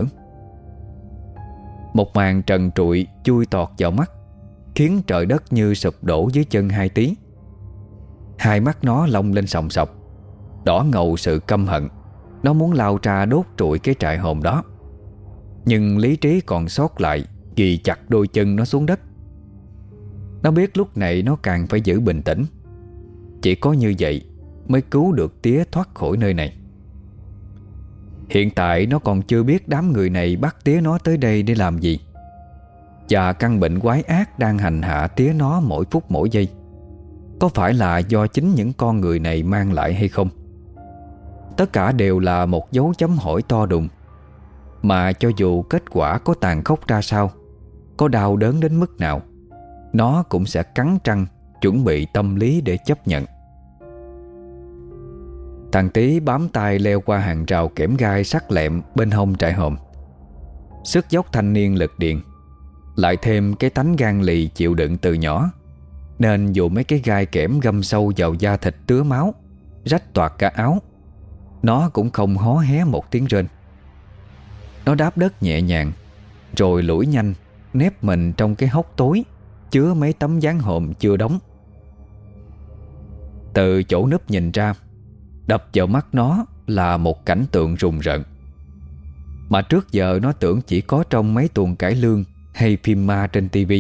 Một màn trần trụi chui tọt vào mắt, khiến trời đất như sụp đổ dưới chân hai Tý. Hai mắt nó long lên sòng sọc, đỏ ngầu sự căm hận. Nó muốn lao ra đốt trụi cái trại hòm đó, nhưng lý trí còn sót lại ghi chặt đôi chân nó xuống đất. Nó biết lúc này nó càng phải giữ bình tĩnh. Chỉ có như vậy mới cứu được tía thoát khỏi nơi này. Hiện tại nó còn chưa biết đám người này bắt tía nó tới đây để làm gì, và căn bệnh quái ác đang hành hạ tía nó mỗi phút mỗi giây có phải là do chính những con người này mang lại hay không. Tất cả đều là một dấu chấm hỏi to đùng, mà cho dù kết quả có tàn khốc ra sao, có đau đớn đến mức nào, nó cũng sẽ cắn răng chuẩn bị tâm lý để chấp nhận. Thằng Tý bám tay leo qua hàng rào kẽm gai sắc lẹm bên hông trại hòm. Sức dốc thanh niên lực điện, lại thêm cái tánh gan lì chịu đựng từ nhỏ, nên dù mấy cái gai kẽm găm sâu vào da thịt tứa máu, rách toạc cả áo, nó cũng không hó hé một tiếng rên. Nó đáp đất nhẹ nhàng, rồi lủi nhanh nép mình trong cái hốc tối chứa mấy tấm dán hòm chưa đóng. Từ chỗ núp nhìn ra, đập vào mắt nó là một cảnh tượng rùng rợn mà trước giờ nó tưởng chỉ có trong mấy tuồng cải lương hay phim ma trên tivi.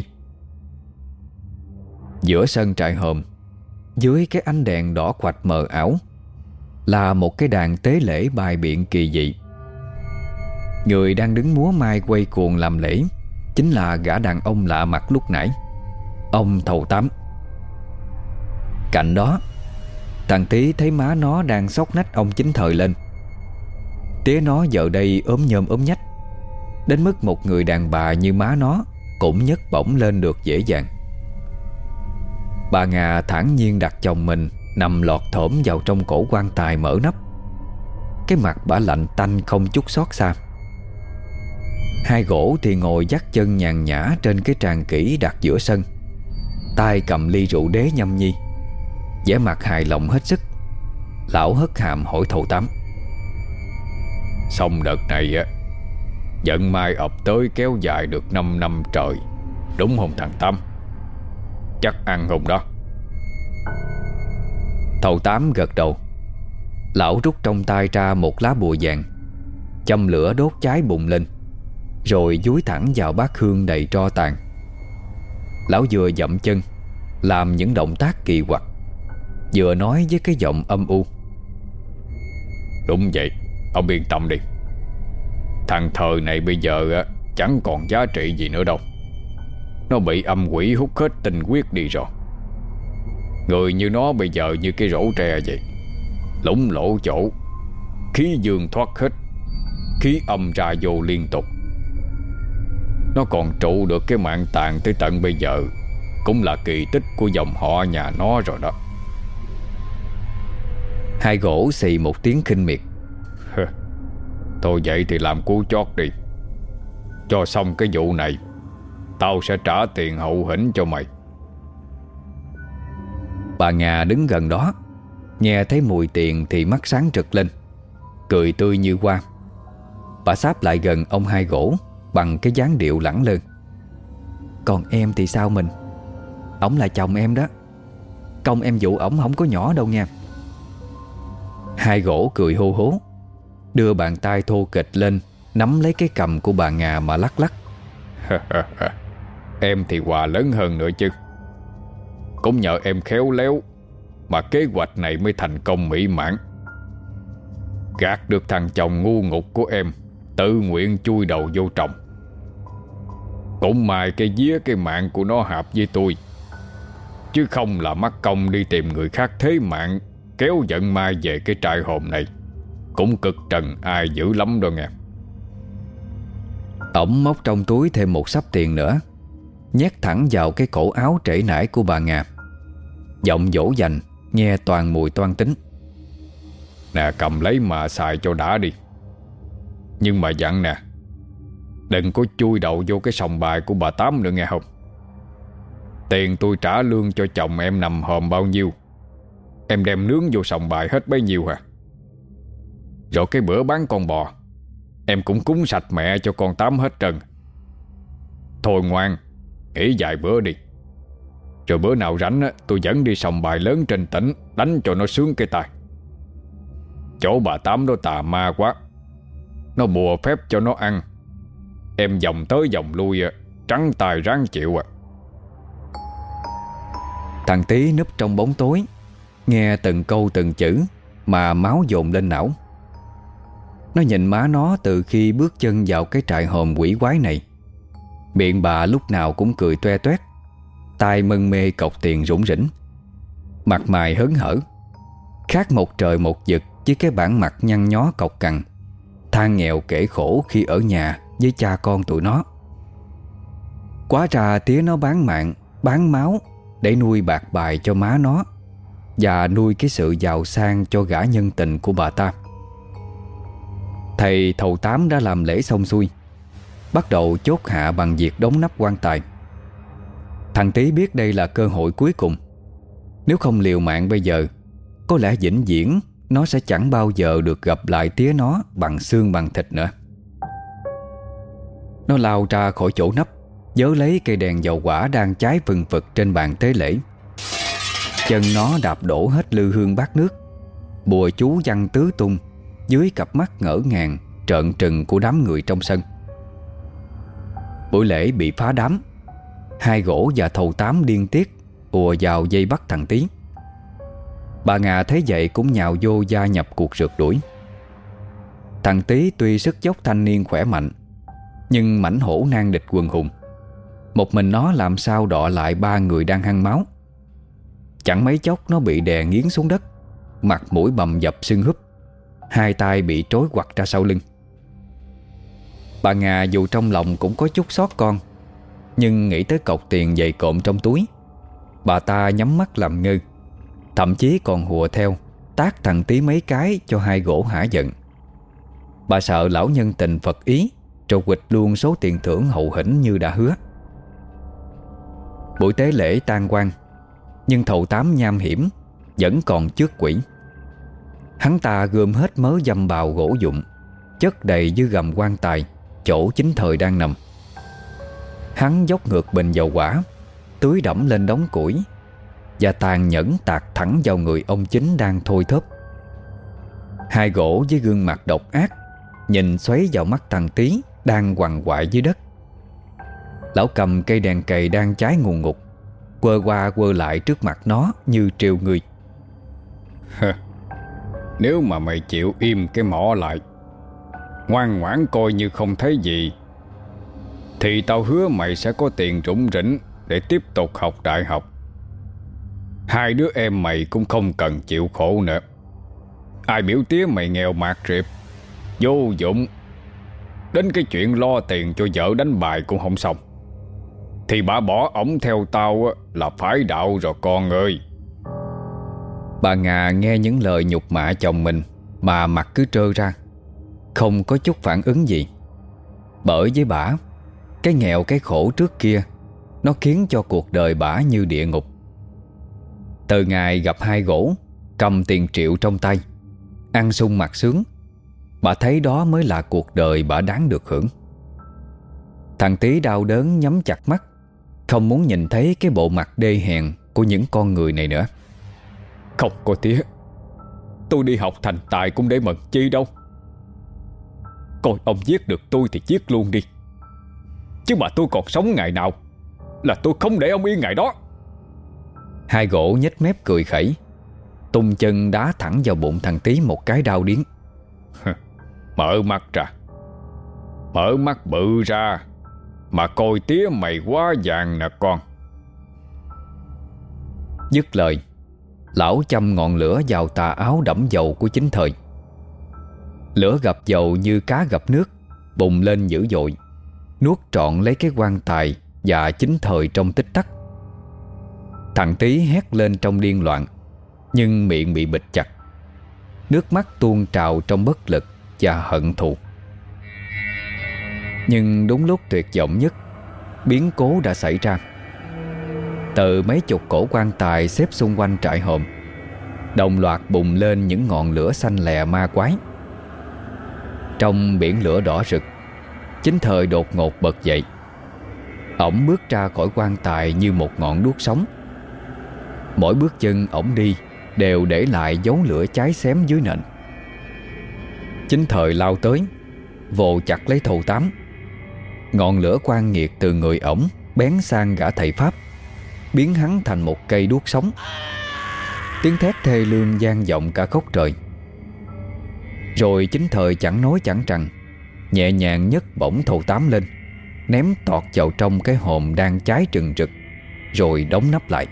Giữa sân trại hòm, dưới cái ánh đèn đỏ quạch mờ ảo, là một cái đàn tế lễ bài biện kỳ dị. Người đang đứng múa mai quay cuồng làm lễ chính là gã đàn ông lạ mặt lúc nãy, ông Thầu Tám. Cạnh đó, thằng Tí thấy má nó đang xốc nách ông Chính Thời lên. Tía nó giờ đây ốm nhôm ốm nhách, đến mức một người đàn bà như má nó cũng nhấc bổng lên được dễ dàng. Bà Ngà thản nhiên đặt chồng mình nằm lọt thỏm vào trong cổ quan tài mở nắp. Cái mặt bả lạnh tanh không chút xót xa. Hai gỗ thì ngồi dắt chân nhàn nhã trên cái tràng kỹ đặt giữa sân, tay cầm ly rượu đế nhâm nhi, vẻ mặt hài lòng hết sức. Lão hất hàm hỏi Thầu Tám: Xong đợt này á, vận mai ập tới kéo dài được 5 năm trời, đúng không thằng Tám? Chắc ăn không đó? Thầu Tám gật đầu. Lão rút trong tay ra một lá bùa vàng, châm lửa đốt cháy bùng lên, rồi dúi thẳng vào bát hương đầy tro tàn. Lão vừa dậm chân làm những động tác kỳ quặc, vừa nói với cái giọng âm u: Đúng vậy, ông yên tâm đi. Thằng Thời này bây giờ á, chẳng còn giá trị gì nữa đâu. Nó bị âm quỷ hút hết tinh huyết đi rồi. Người như nó bây giờ như cái rổ tre vậy, lủng lỗ chỗ, khí dương thoát hết, khí âm ra vô liên tục. Nó còn trụ được cái mạng tàn tới tận bây giờ cũng là kỳ tích của dòng họ nhà nó rồi đó. Hai gỗ xì một tiếng khinh miệt: Thôi vậy thì làm cú chót đi. Cho xong cái vụ này, tao sẽ trả tiền hậu hĩnh cho mày. Bà Ngà đứng gần đó, nghe thấy mùi tiền thì mắt sáng rực lên, cười tươi như hoa. Bà sáp lại gần ông Hai gỗ bằng cái dáng điệu lẳng lơ: Còn em thì sao mình? Ổng là chồng em đó, công em dụ ổng không có nhỏ đâu nha. Hai gỗ cười hô hố, đưa bàn tay thô kệch lên nắm lấy cái cằm của bà Ngà mà lắc lắc. Em thì quà lớn hơn nữa chứ. Cũng nhờ em khéo léo mà kế hoạch này mới thành công mỹ mãn. Gạt được thằng chồng ngu ngục của em tự nguyện chui đầu vô trồng. Cũng may cái vía cái mạng của nó hợp với tôi, chứ không là mắc công đi tìm người khác thế mạng, kéo vận mai về cái trại hồn này cũng cực trần ai dữ lắm đó nghe. Ổng móc trong túi thêm một xấp tiền nữa, nhét thẳng vào cái cổ áo trễ nải của bà Ngà, giọng dỗ dành nghe toàn mùi toan tính: Nè, cầm lấy mà xài cho đã đi. Nhưng mà dặn nè, đừng có chui đầu vô cái sòng bài của bà Tám nữa nghe không. Tiền tôi trả lương cho chồng em nằm hòm bao nhiêu, em đem nướng vô sòng bài hết bấy nhiêu hả? Rồi cái bữa bán con bò, em cũng cúng sạch mẹ cho con Tám hết trơn. Thôi ngoan, nghỉ vài bữa đi. Rồi bữa nào rảnh á, tôi dẫn đi sòng bài lớn trên tỉnh đánh cho nó sướng cái tai. Chỗ bà Tám đó tà ma quá, nó bùa phép cho nó ăn. Em vòng tới vòng lui trắng tay ráng chịu à. Thằng Tí núp trong bóng tối, nghe từng câu từng chữ mà máu dồn lên não. Nó nhìn má nó từ khi bước chân vào cái trại hòm quỷ quái này. Miệng bà lúc nào cũng cười toe toét, tai mân mê cọc tiền rủng rỉnh, mặt mày hớn hở, khác một trời một vực với cái bản mặt nhăn nhó cọc cằn, than nghèo kể khổ khi ở nhà với cha con tụi nó. Quá ra tía nó bán mạng, bán máu để nuôi bạc bài cho má nó và nuôi cái sự giàu sang cho gã nhân tình của bà ta. Thầy Thầu Tám đã làm lễ xong xuôi, bắt đầu chốt hạ bằng việc đóng nắp quan tài. Thằng Tí biết đây là cơ hội cuối cùng. Nếu không liều mạng bây giờ, có lẽ vĩnh viễn nó sẽ chẳng bao giờ được gặp lại tía nó bằng xương bằng thịt nữa. Nó lao ra khỏi chỗ nắp, vớ lấy cây đèn dầu hỏa đang cháy phừng phực trên bàn tế lễ. Chân nó đạp đổ hết lư hương bát nước, bùa chú văng tứ tung dưới cặp mắt ngỡ ngàng trợn trừng của đám người trong sân. Buổi lễ bị phá đám. Hai gỗ và Thầu Tám điên tiết ùa vào dây bắt thằng Tí. Bà Ngà thấy vậy cũng nhào vô gia nhập cuộc rượt đuổi. Thằng Tý tuy sức dốc thanh niên khỏe mạnh, nhưng mãnh hổ nan địch quần hùng. Một mình nó làm sao đọ lại ba người đang hăng máu. Chẳng mấy chốc nó bị đè nghiến xuống đất, mặt mũi bầm dập sưng húp, hai tay bị trói quặt ra sau lưng. Bà Ngà dù trong lòng cũng có chút xót con, nhưng nghĩ tới cọc tiền dày cộm trong túi, bà ta nhắm mắt làm ngơ, thậm chí còn hùa theo tát thằng Tý mấy cái cho hai gỗ hả giận. Bà sợ lão nhân tình Phật ý, rồi quỵt luôn số tiền thưởng hậu hĩnh như đã hứa. Buổi tế lễ tan quang, nhưng Thầu Tám nham hiểm vẫn còn trước quỷ. Hắn ta gom hết mớ dăm bào gỗ dụng, chất đầy dưới gầm quan tài chỗ chính thời đang nằm. Hắn dốc ngược bình dầu hỏa, tưới đẫm lên đống củi, và tàn nhẫn tạt thẳng vào người ông chính đang thôi thóp. Hai gỗ với gương mặt độc ác nhìn xoáy vào mắt thằng Tý đang quằn quại dưới đất. Lão cầm cây đèn cầy đang cháy ngùn ngụt, quơ qua quơ lại trước mặt nó như trêu người. Nếu mà mày chịu im cái mỏ lại, ngoan ngoãn coi như không thấy gì, thì tao hứa mày sẽ có tiền rủng rỉnh để tiếp tục học đại học. Hai đứa em mày cũng không cần chịu khổ nữa. Ai biểu tía mày nghèo mạt rịp, vô dụng, đến cái chuyện lo tiền cho vợ đánh bài cũng không xong, thì bà bỏ ổng theo tao là phải đạo rồi con ơi. Bà Ngà nghe những lời nhục mạ chồng mình mà mặt cứ trơ ra, không có chút phản ứng gì. Bởi với bả, cái nghèo cái khổ trước kia nó khiến cho cuộc đời bả như địa ngục. Từ ngày gặp hai gỗ, cầm tiền triệu trong tay, ăn sung mặc sướng, bà thấy đó mới là cuộc đời bả đáng được hưởng. Thằng Tý đau đớn nhắm chặt mắt, không muốn nhìn thấy cái bộ mặt đê hèn của những con người này nữa. Không có tía, tôi đi học thành tài cũng để mận chi đâu. Coi ông giết được tôi thì giết luôn đi, chứ mà tôi còn sống ngày nào là tôi không để ông yên ngày đó. Hai gỗ nhếch mép cười khẩy, tung chân đá thẳng vào bụng thằng Tý một cái đau điếng. Mở mắt ra, mở mắt bự ra, mà coi tía mày quá vàng nè con. Dứt lời, lão châm ngọn lửa vào tà áo đẫm dầu của chính thời. Lửa gặp dầu như cá gặp nước, bùng lên dữ dội, nuốt trọn lấy cái quan tài và chính thời trong tích tắc. Thằng Tý hét lên trong điên loạn, nhưng miệng bị bịt chặt, nước mắt tuôn trào trong bất lực và hận thù. Nhưng đúng lúc tuyệt vọng nhất, biến cố đã xảy ra. Từ mấy chục cổ quan tài xếp xung quanh trại hòm, đồng loạt bùng lên những ngọn lửa xanh lè ma quái. Trong biển lửa đỏ rực, chính thời đột ngột bật dậy. Ổng bước ra khỏi quan tài như một ngọn đuốc sống. Mỗi bước chân ổng đi đều để lại dấu lửa cháy xém dưới nền. Chính thời lao tới, vồ chặt lấy Thầu Tám. Ngọn lửa quan nghiệt từ người ổng bén sang gã thầy Pháp, biến hắn thành một cây đuốc sống. Tiếng thét thê lương vang vọng cả khóc trời. Rồi chính thời chẳng nói chẳng rằng, nhẹ nhàng nhấc bổng Thầu Tám lên, ném tọt vào trong cái hòm đang cháy rừng rực, rồi đóng nắp lại.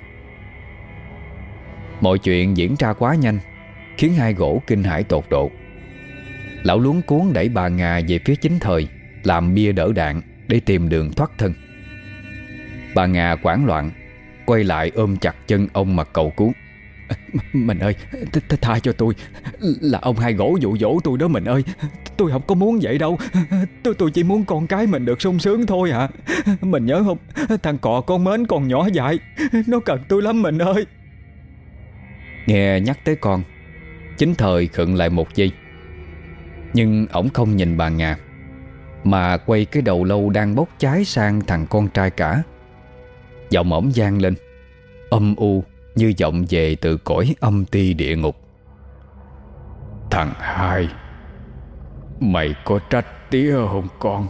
Mọi chuyện diễn ra quá nhanh, khiến hai gỗ kinh hãi tột độ. Lão luống cuống đẩy bà Ngà về phía chính thời, làm bia đỡ đạn để tìm đường thoát thân. Bà Ngà hoảng loạn, quay lại ôm chặt chân ông mà cầu cứu. Mình ơi, tha cho tôi, là ông hai gỗ dụ dỗ tôi đó mình ơi. Tôi không có muốn vậy đâu. Tôi chỉ muốn con cái mình được sung sướng thôi à. Mình nhớ không, thằng cò con mến còn nhỏ dại, nó cần tôi lắm mình ơi. Nghe nhắc tới con, chính thời khựng lại một giây. Nhưng ổng không nhìn bà Ngà, mà quay cái đầu lâu đang bốc cháy sang thằng con trai cả. Giọng ổng vang lên âm u như vọng về từ cõi âm ti địa ngục. Thằng hai, mày có trách tía không con?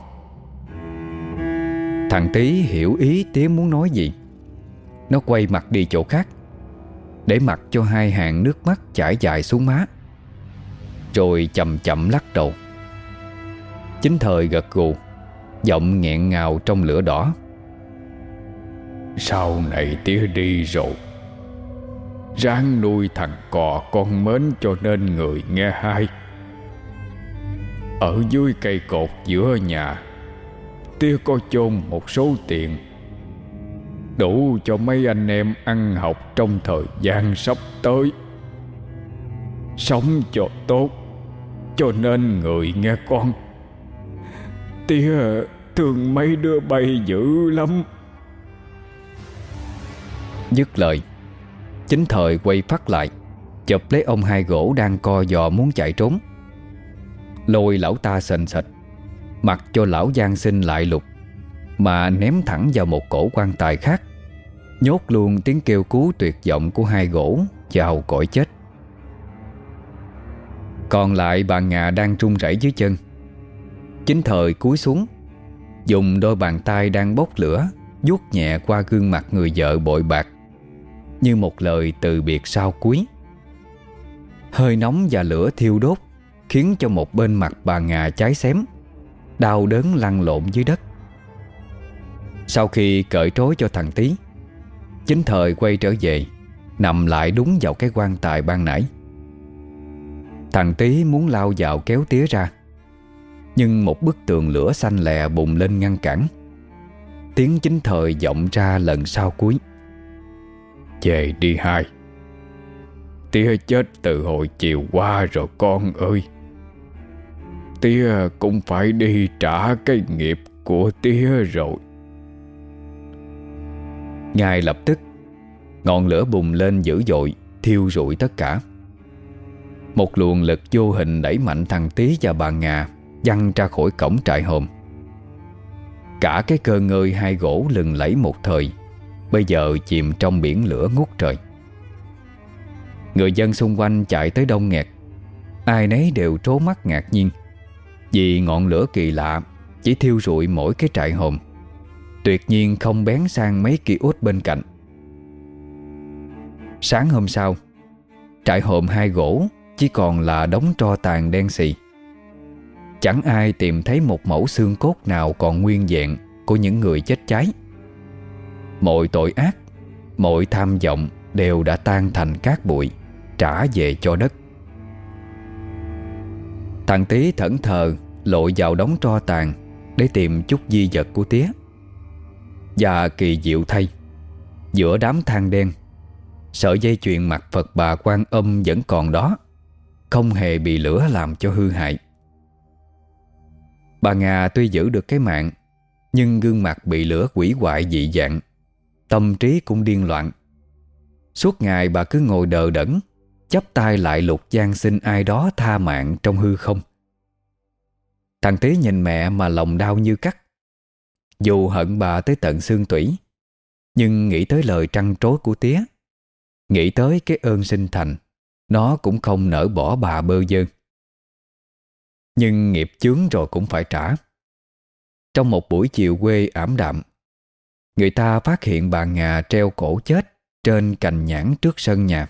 Thằng Tý hiểu ý tía muốn nói gì. Nó quay mặt đi chỗ khác, để mặc cho hai hàng nước mắt chảy dài xuống má, rồi chậm chậm lắc đầu, Chính Thời gật gù, giọng nghẹn ngào trong lửa đỏ. Sau này tía đi rồi, ráng nuôi thằng cò con mến cho nên người nghe hai. Ở dưới cây cột giữa nhà, tía có chôn một số tiền đủ cho mấy anh em ăn học trong thời gian sắp tới. Sống cho tốt, cho nên người nghe con. Tía thương mấy đứa bay dữ lắm. Dứt lời, Chính Thời quay phát lại, chụp lấy ông Hai Gỗ đang co giò muốn chạy trốn, lôi lão ta sền sệt, mặc cho lão gian sinh lại lục, mà ném thẳng vào một cổ quan tài khác, nhốt luôn tiếng kêu cứu tuyệt vọng của Hai Gỗ vào cõi chết. Còn lại bà Ngà đang run rẩy dưới chân. Chính Thời cúi xuống, dùng đôi bàn tay đang bốc lửa vuốt nhẹ qua gương mặt người vợ bội bạc, như một lời từ biệt sau cuối. Hơi nóng và lửa thiêu đốt khiến cho một bên mặt bà Ngà cháy xém, đau đớn lăn lộn dưới đất. Sau khi cởi trói cho thằng Tý, Chính Thời quay trở về, nằm lại đúng vào cái quan tài ban nãy. Thằng Tý muốn lao vào kéo tía ra, nhưng một bức tường lửa xanh lè bùng lên ngăn cản. Tiếng Chính Thời vọng ra lần sau cuối. Về đi hai, tía chết từ hồi chiều qua rồi con ơi. Tía cũng phải đi trả cái nghiệp của tía rồi. Ngay lập tức, ngọn lửa bùng lên dữ dội, thiêu rụi tất cả. Một luồng lực vô hình đẩy mạnh thằng Tý và bà Ngà văng ra khỏi cổng trại hòm. Cả cái cơ ngơi Hai Gỗ lừng lẫy một thời bây giờ chìm trong biển lửa ngút trời. Người dân xung quanh chạy tới đông nghẹt, ai nấy đều trố mắt ngạc nhiên, vì ngọn lửa kỳ lạ chỉ thiêu rụi mỗi cái trại hòm, tuyệt nhiên không bén sang mấy kiosk bên cạnh. Sáng hôm sau, trại hòm Hai Gỗ chỉ còn là đống tro tàn đen xì. Chẳng ai tìm thấy một mẩu xương cốt nào còn nguyên vẹn của những người chết cháy. Mọi tội ác, mọi tham vọng đều đã tan thành cát bụi, trả về cho đất. Thằng Tý thẫn thờ lội vào đống tro tàn để tìm chút di vật của tía. Và kỳ diệu thay, giữa đám than đen, sợi dây chuyền mặt Phật Bà Quan Âm vẫn còn đó, không hề bị lửa làm cho hư hại. Bà Ngà tuy giữ được cái mạng, nhưng gương mặt bị lửa hủy hoại dị dạng, tâm trí cũng điên loạn. Suốt ngày bà cứ ngồi đờ đẫn, chắp tay lại lục van xin ai đó tha mạng trong hư không. Thằng Tý nhìn mẹ mà lòng đau như cắt. Dù hận bà tới tận xương tủy, nhưng nghĩ tới lời trăn trối của tía, nghĩ tới cái ơn sinh thành, nó cũng không nỡ bỏ bà bơ vơ. Nhưng nghiệp chướng rồi cũng phải trả. Trong một buổi chiều quê ảm đạm, người ta phát hiện bà Ngà treo cổ chết trên cành nhãn trước sân nhà.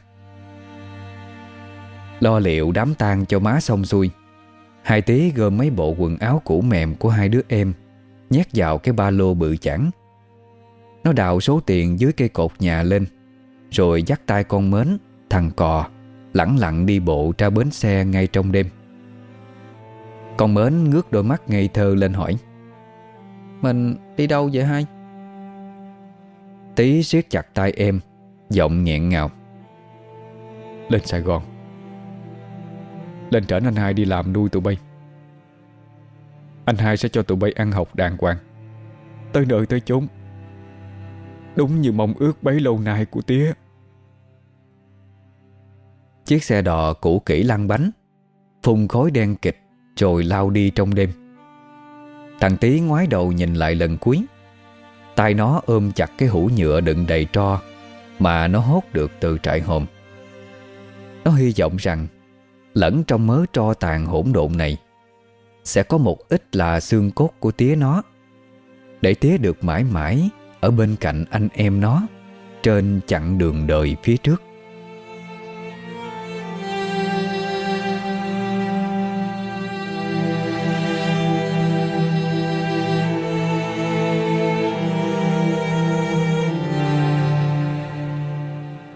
Lo liệu đám tang cho má xong xuôi, hai Tý gom mấy bộ quần áo cũ mềm của hai đứa em nhét vào cái ba lô bự chảng. Nó đào số tiền dưới cây cột nhà lên, rồi dắt tay con Mến, thằng Cò lẳng lặng đi bộ ra bến xe ngay trong đêm. Con Mến ngước đôi mắt ngây thơ lên hỏi: "Mình đi đâu vậy hai?" Tý siết chặt tay em, giọng nghẹn ngào: "Lên Sài Gòn, lên trển anh hai đi làm nuôi tụi bay. Anh hai sẽ cho tụi bay ăn học đàng hoàng, tới nơi tới chốn, đúng như mong ước bấy lâu nay của tía." Chiếc xe đò cũ kỹ lăn bánh, phun khói đen kịt rồi lao đi trong đêm. Thằng Tý ngoái đầu nhìn lại lần cuối. Tay nó ôm chặt cái hũ nhựa đựng đầy tro mà nó hốt được từ trại hòm. Nó hy vọng rằng lẫn trong mớ tro tàn hỗn độn này sẽ có một ít là xương cốt của tía nó, để tía được mãi mãi ở bên cạnh anh em nó trên chặng đường đời phía trước.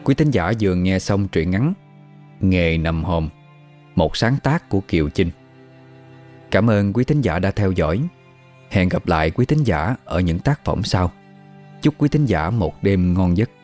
Quý thính giả vừa nghe xong truyện ngắn Nghề nằm hòm, một sáng tác của Kiều Chinh. Cảm ơn quý thính giả đã theo dõi. Hẹn gặp lại quý thính giả ở những tác phẩm sau. Chúc quý thính giả một đêm ngon giấc.